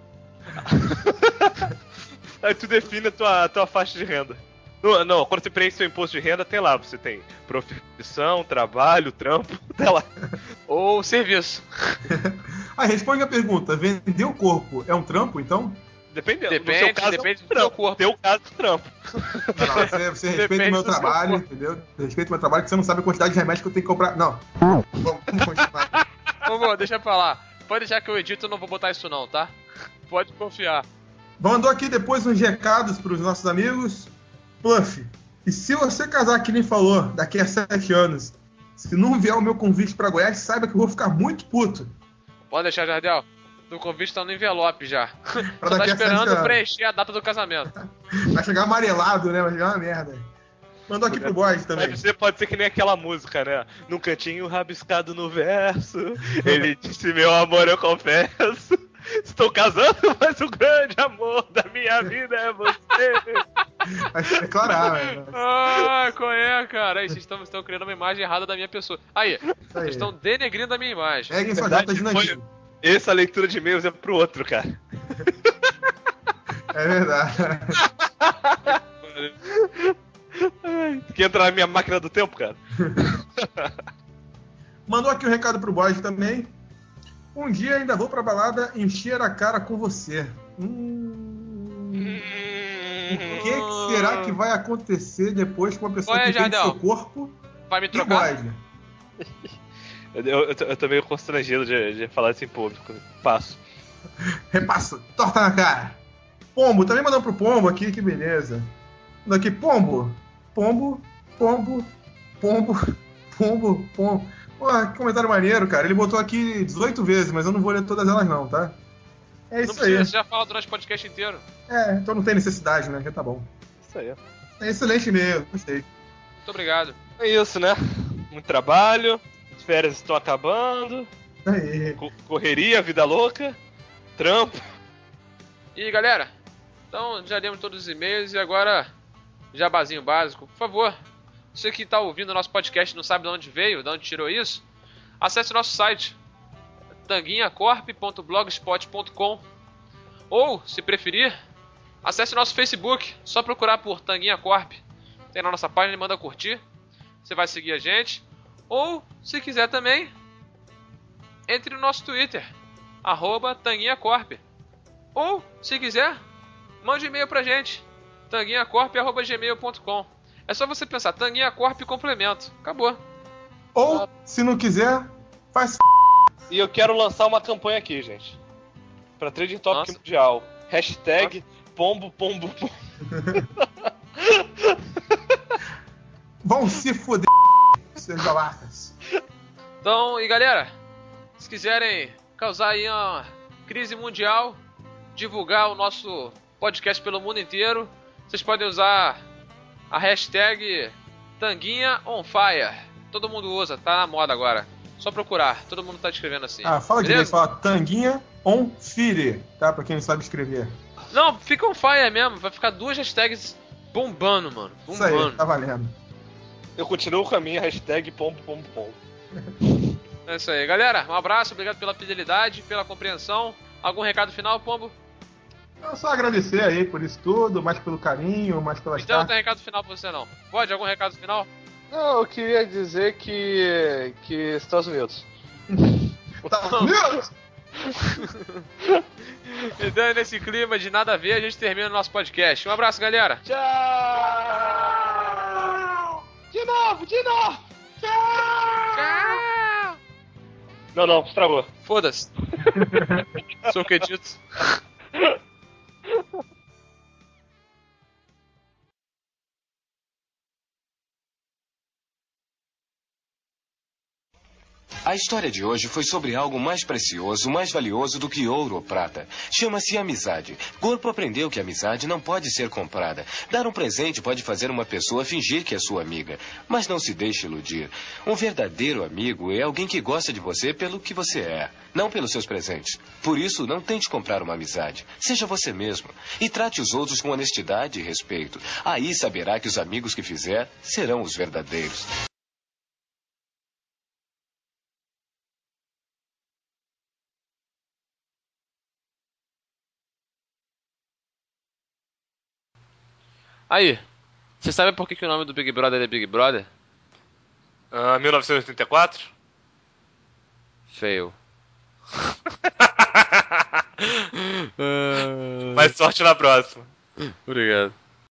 Aí tu define a tua faixa de renda. Não, quando você preenche seu imposto de renda, tem lá. Você tem profissão, trabalho, trampo, tem lá. Ou serviço. Responde a pergunta. Vender o corpo é um trampo, então? Depende do seu caso, depende do seu corpo. Teu caso, trampo. Não, você respeita o meu trabalho, entendeu? Respeita o meu trabalho, que você não sabe a quantidade de remédio que eu tenho que comprar. Não. Vamos continuar. Vamos, deixa pra lá. Pode deixar que eu edito, eu não vou botar isso não, tá? Pode confiar. Mandou aqui depois uns recados pros nossos amigos. Pluff, e se você casar, que nem falou, daqui a 7 anos, se não vier o meu convite pra Goiás, saiba que eu vou ficar muito puto. Pode deixar, Jardel. O convite tá no envelope já. Só tá esperando preencher a data do casamento. Vai chegar amarelado, né? Vai chegar uma merda. Mandou aqui pro bode também. Pode ser que nem aquela música, né? Num cantinho rabiscado no verso, ele disse, meu amor, eu confesso, estou casando, mas o grande amor da minha vida é você. Vai se declarar, velho. Qual é, cara? Aí, vocês estão criando uma imagem errada da minha pessoa. Aí, vocês estão denegrindo a minha imagem. Peguem sua data de nativo. Essa leitura de e-mails é pro outro, cara. É verdade. Quer entrar na minha máquina do tempo, cara? Mandou aqui um recado pro Boyd também. Um dia ainda vou pra balada encher a cara com você. O que será que vai acontecer depois com uma pessoa que vende seu corpo? Vai me trocar? Eu tô meio constrangido de falar isso em público. Passo. Repasso. Torta na cara. Pombo. Também mandou pro Pombo aqui, que beleza. Mandou aqui, Pombo. Pombo. Pô, que comentário maneiro, cara. Ele botou aqui 18 vezes, mas eu não vou ler todas elas não, tá? É isso aí. Você já fala durante o podcast inteiro. Então não tem necessidade, né? Já tá bom. Isso aí. É excelente mesmo, gostei. Muito obrigado. É isso, né? Muito trabalho. As férias estão acabando. Aí. Correria, vida louca. Trampo. E galera, então já demos todos os e-mails e agora jabazinho básico. Por favor, você que está ouvindo o nosso podcast e não sabe de onde veio, de onde tirou isso, acesse o nosso site tanguinhacorp.blogspot.com, Ou, se preferir, acesse nosso Facebook, só procurar por Tanguinha Corp. Tem na nossa página, manda curtir. Você vai seguir a gente. Ou, se quiser também, entre no nosso Twitter, @TanguinhaCorp. Ou, se quiser, mande um e-mail pra gente, tanguinhacorp@gmail.com. É só você pensar, Tanguinha Corp complemento. Acabou. Ou, se não quiser, faz. E eu quero lançar uma campanha aqui, gente. Pra Trading Topic Mundial. Hashtag pombo. Vão se fuder, seus galacas. Então, e galera, se quiserem causar aí uma crise mundial, divulgar o nosso podcast pelo mundo inteiro, vocês podem usar a hashtag Tanguinha on Fire. Todo mundo usa, tá na moda agora. Só procurar, todo mundo tá escrevendo assim. Fala direito, fala Tanguinha on Fire, tá? Pra quem não sabe escrever. Não, fica on fire mesmo, vai ficar 2 hashtags bombando, mano. Bombando. Isso aí, tá valendo. Eu continuo com a minha hashtag pombo. É isso aí, galera. Um abraço, obrigado pela fidelidade, pela compreensão. Algum recado final, Pombo? Eu só agradecer aí por isso tudo, mais pelo carinho, mais pelas Então não tem recado final pra você não. Pode? Algum recado final? Não, eu queria dizer que Estados Unidos. Estados Unidos? Então, nesse clima de nada a ver, a gente termina o nosso podcast. Um abraço, galera. Tchau! De novo! Tchau! Não, estragou. Foda-se. Sou o que dito. A história de hoje foi sobre algo mais precioso, mais valioso do que ouro ou prata. Chama-se amizade. Corpo aprendeu que a amizade não pode ser comprada. Dar um presente pode fazer uma pessoa fingir que é sua amiga. Mas não se deixe iludir. Um verdadeiro amigo é alguém que gosta de você pelo que você é, não pelos seus presentes. Por isso, não tente comprar uma amizade. Seja você mesmo. E trate os outros com honestidade e respeito. Aí saberá que os amigos que fizer serão os verdadeiros. Aí, você sabe por que o nome do Big Brother é Big Brother? 1984? Fail. Mais sorte na próxima. Obrigado.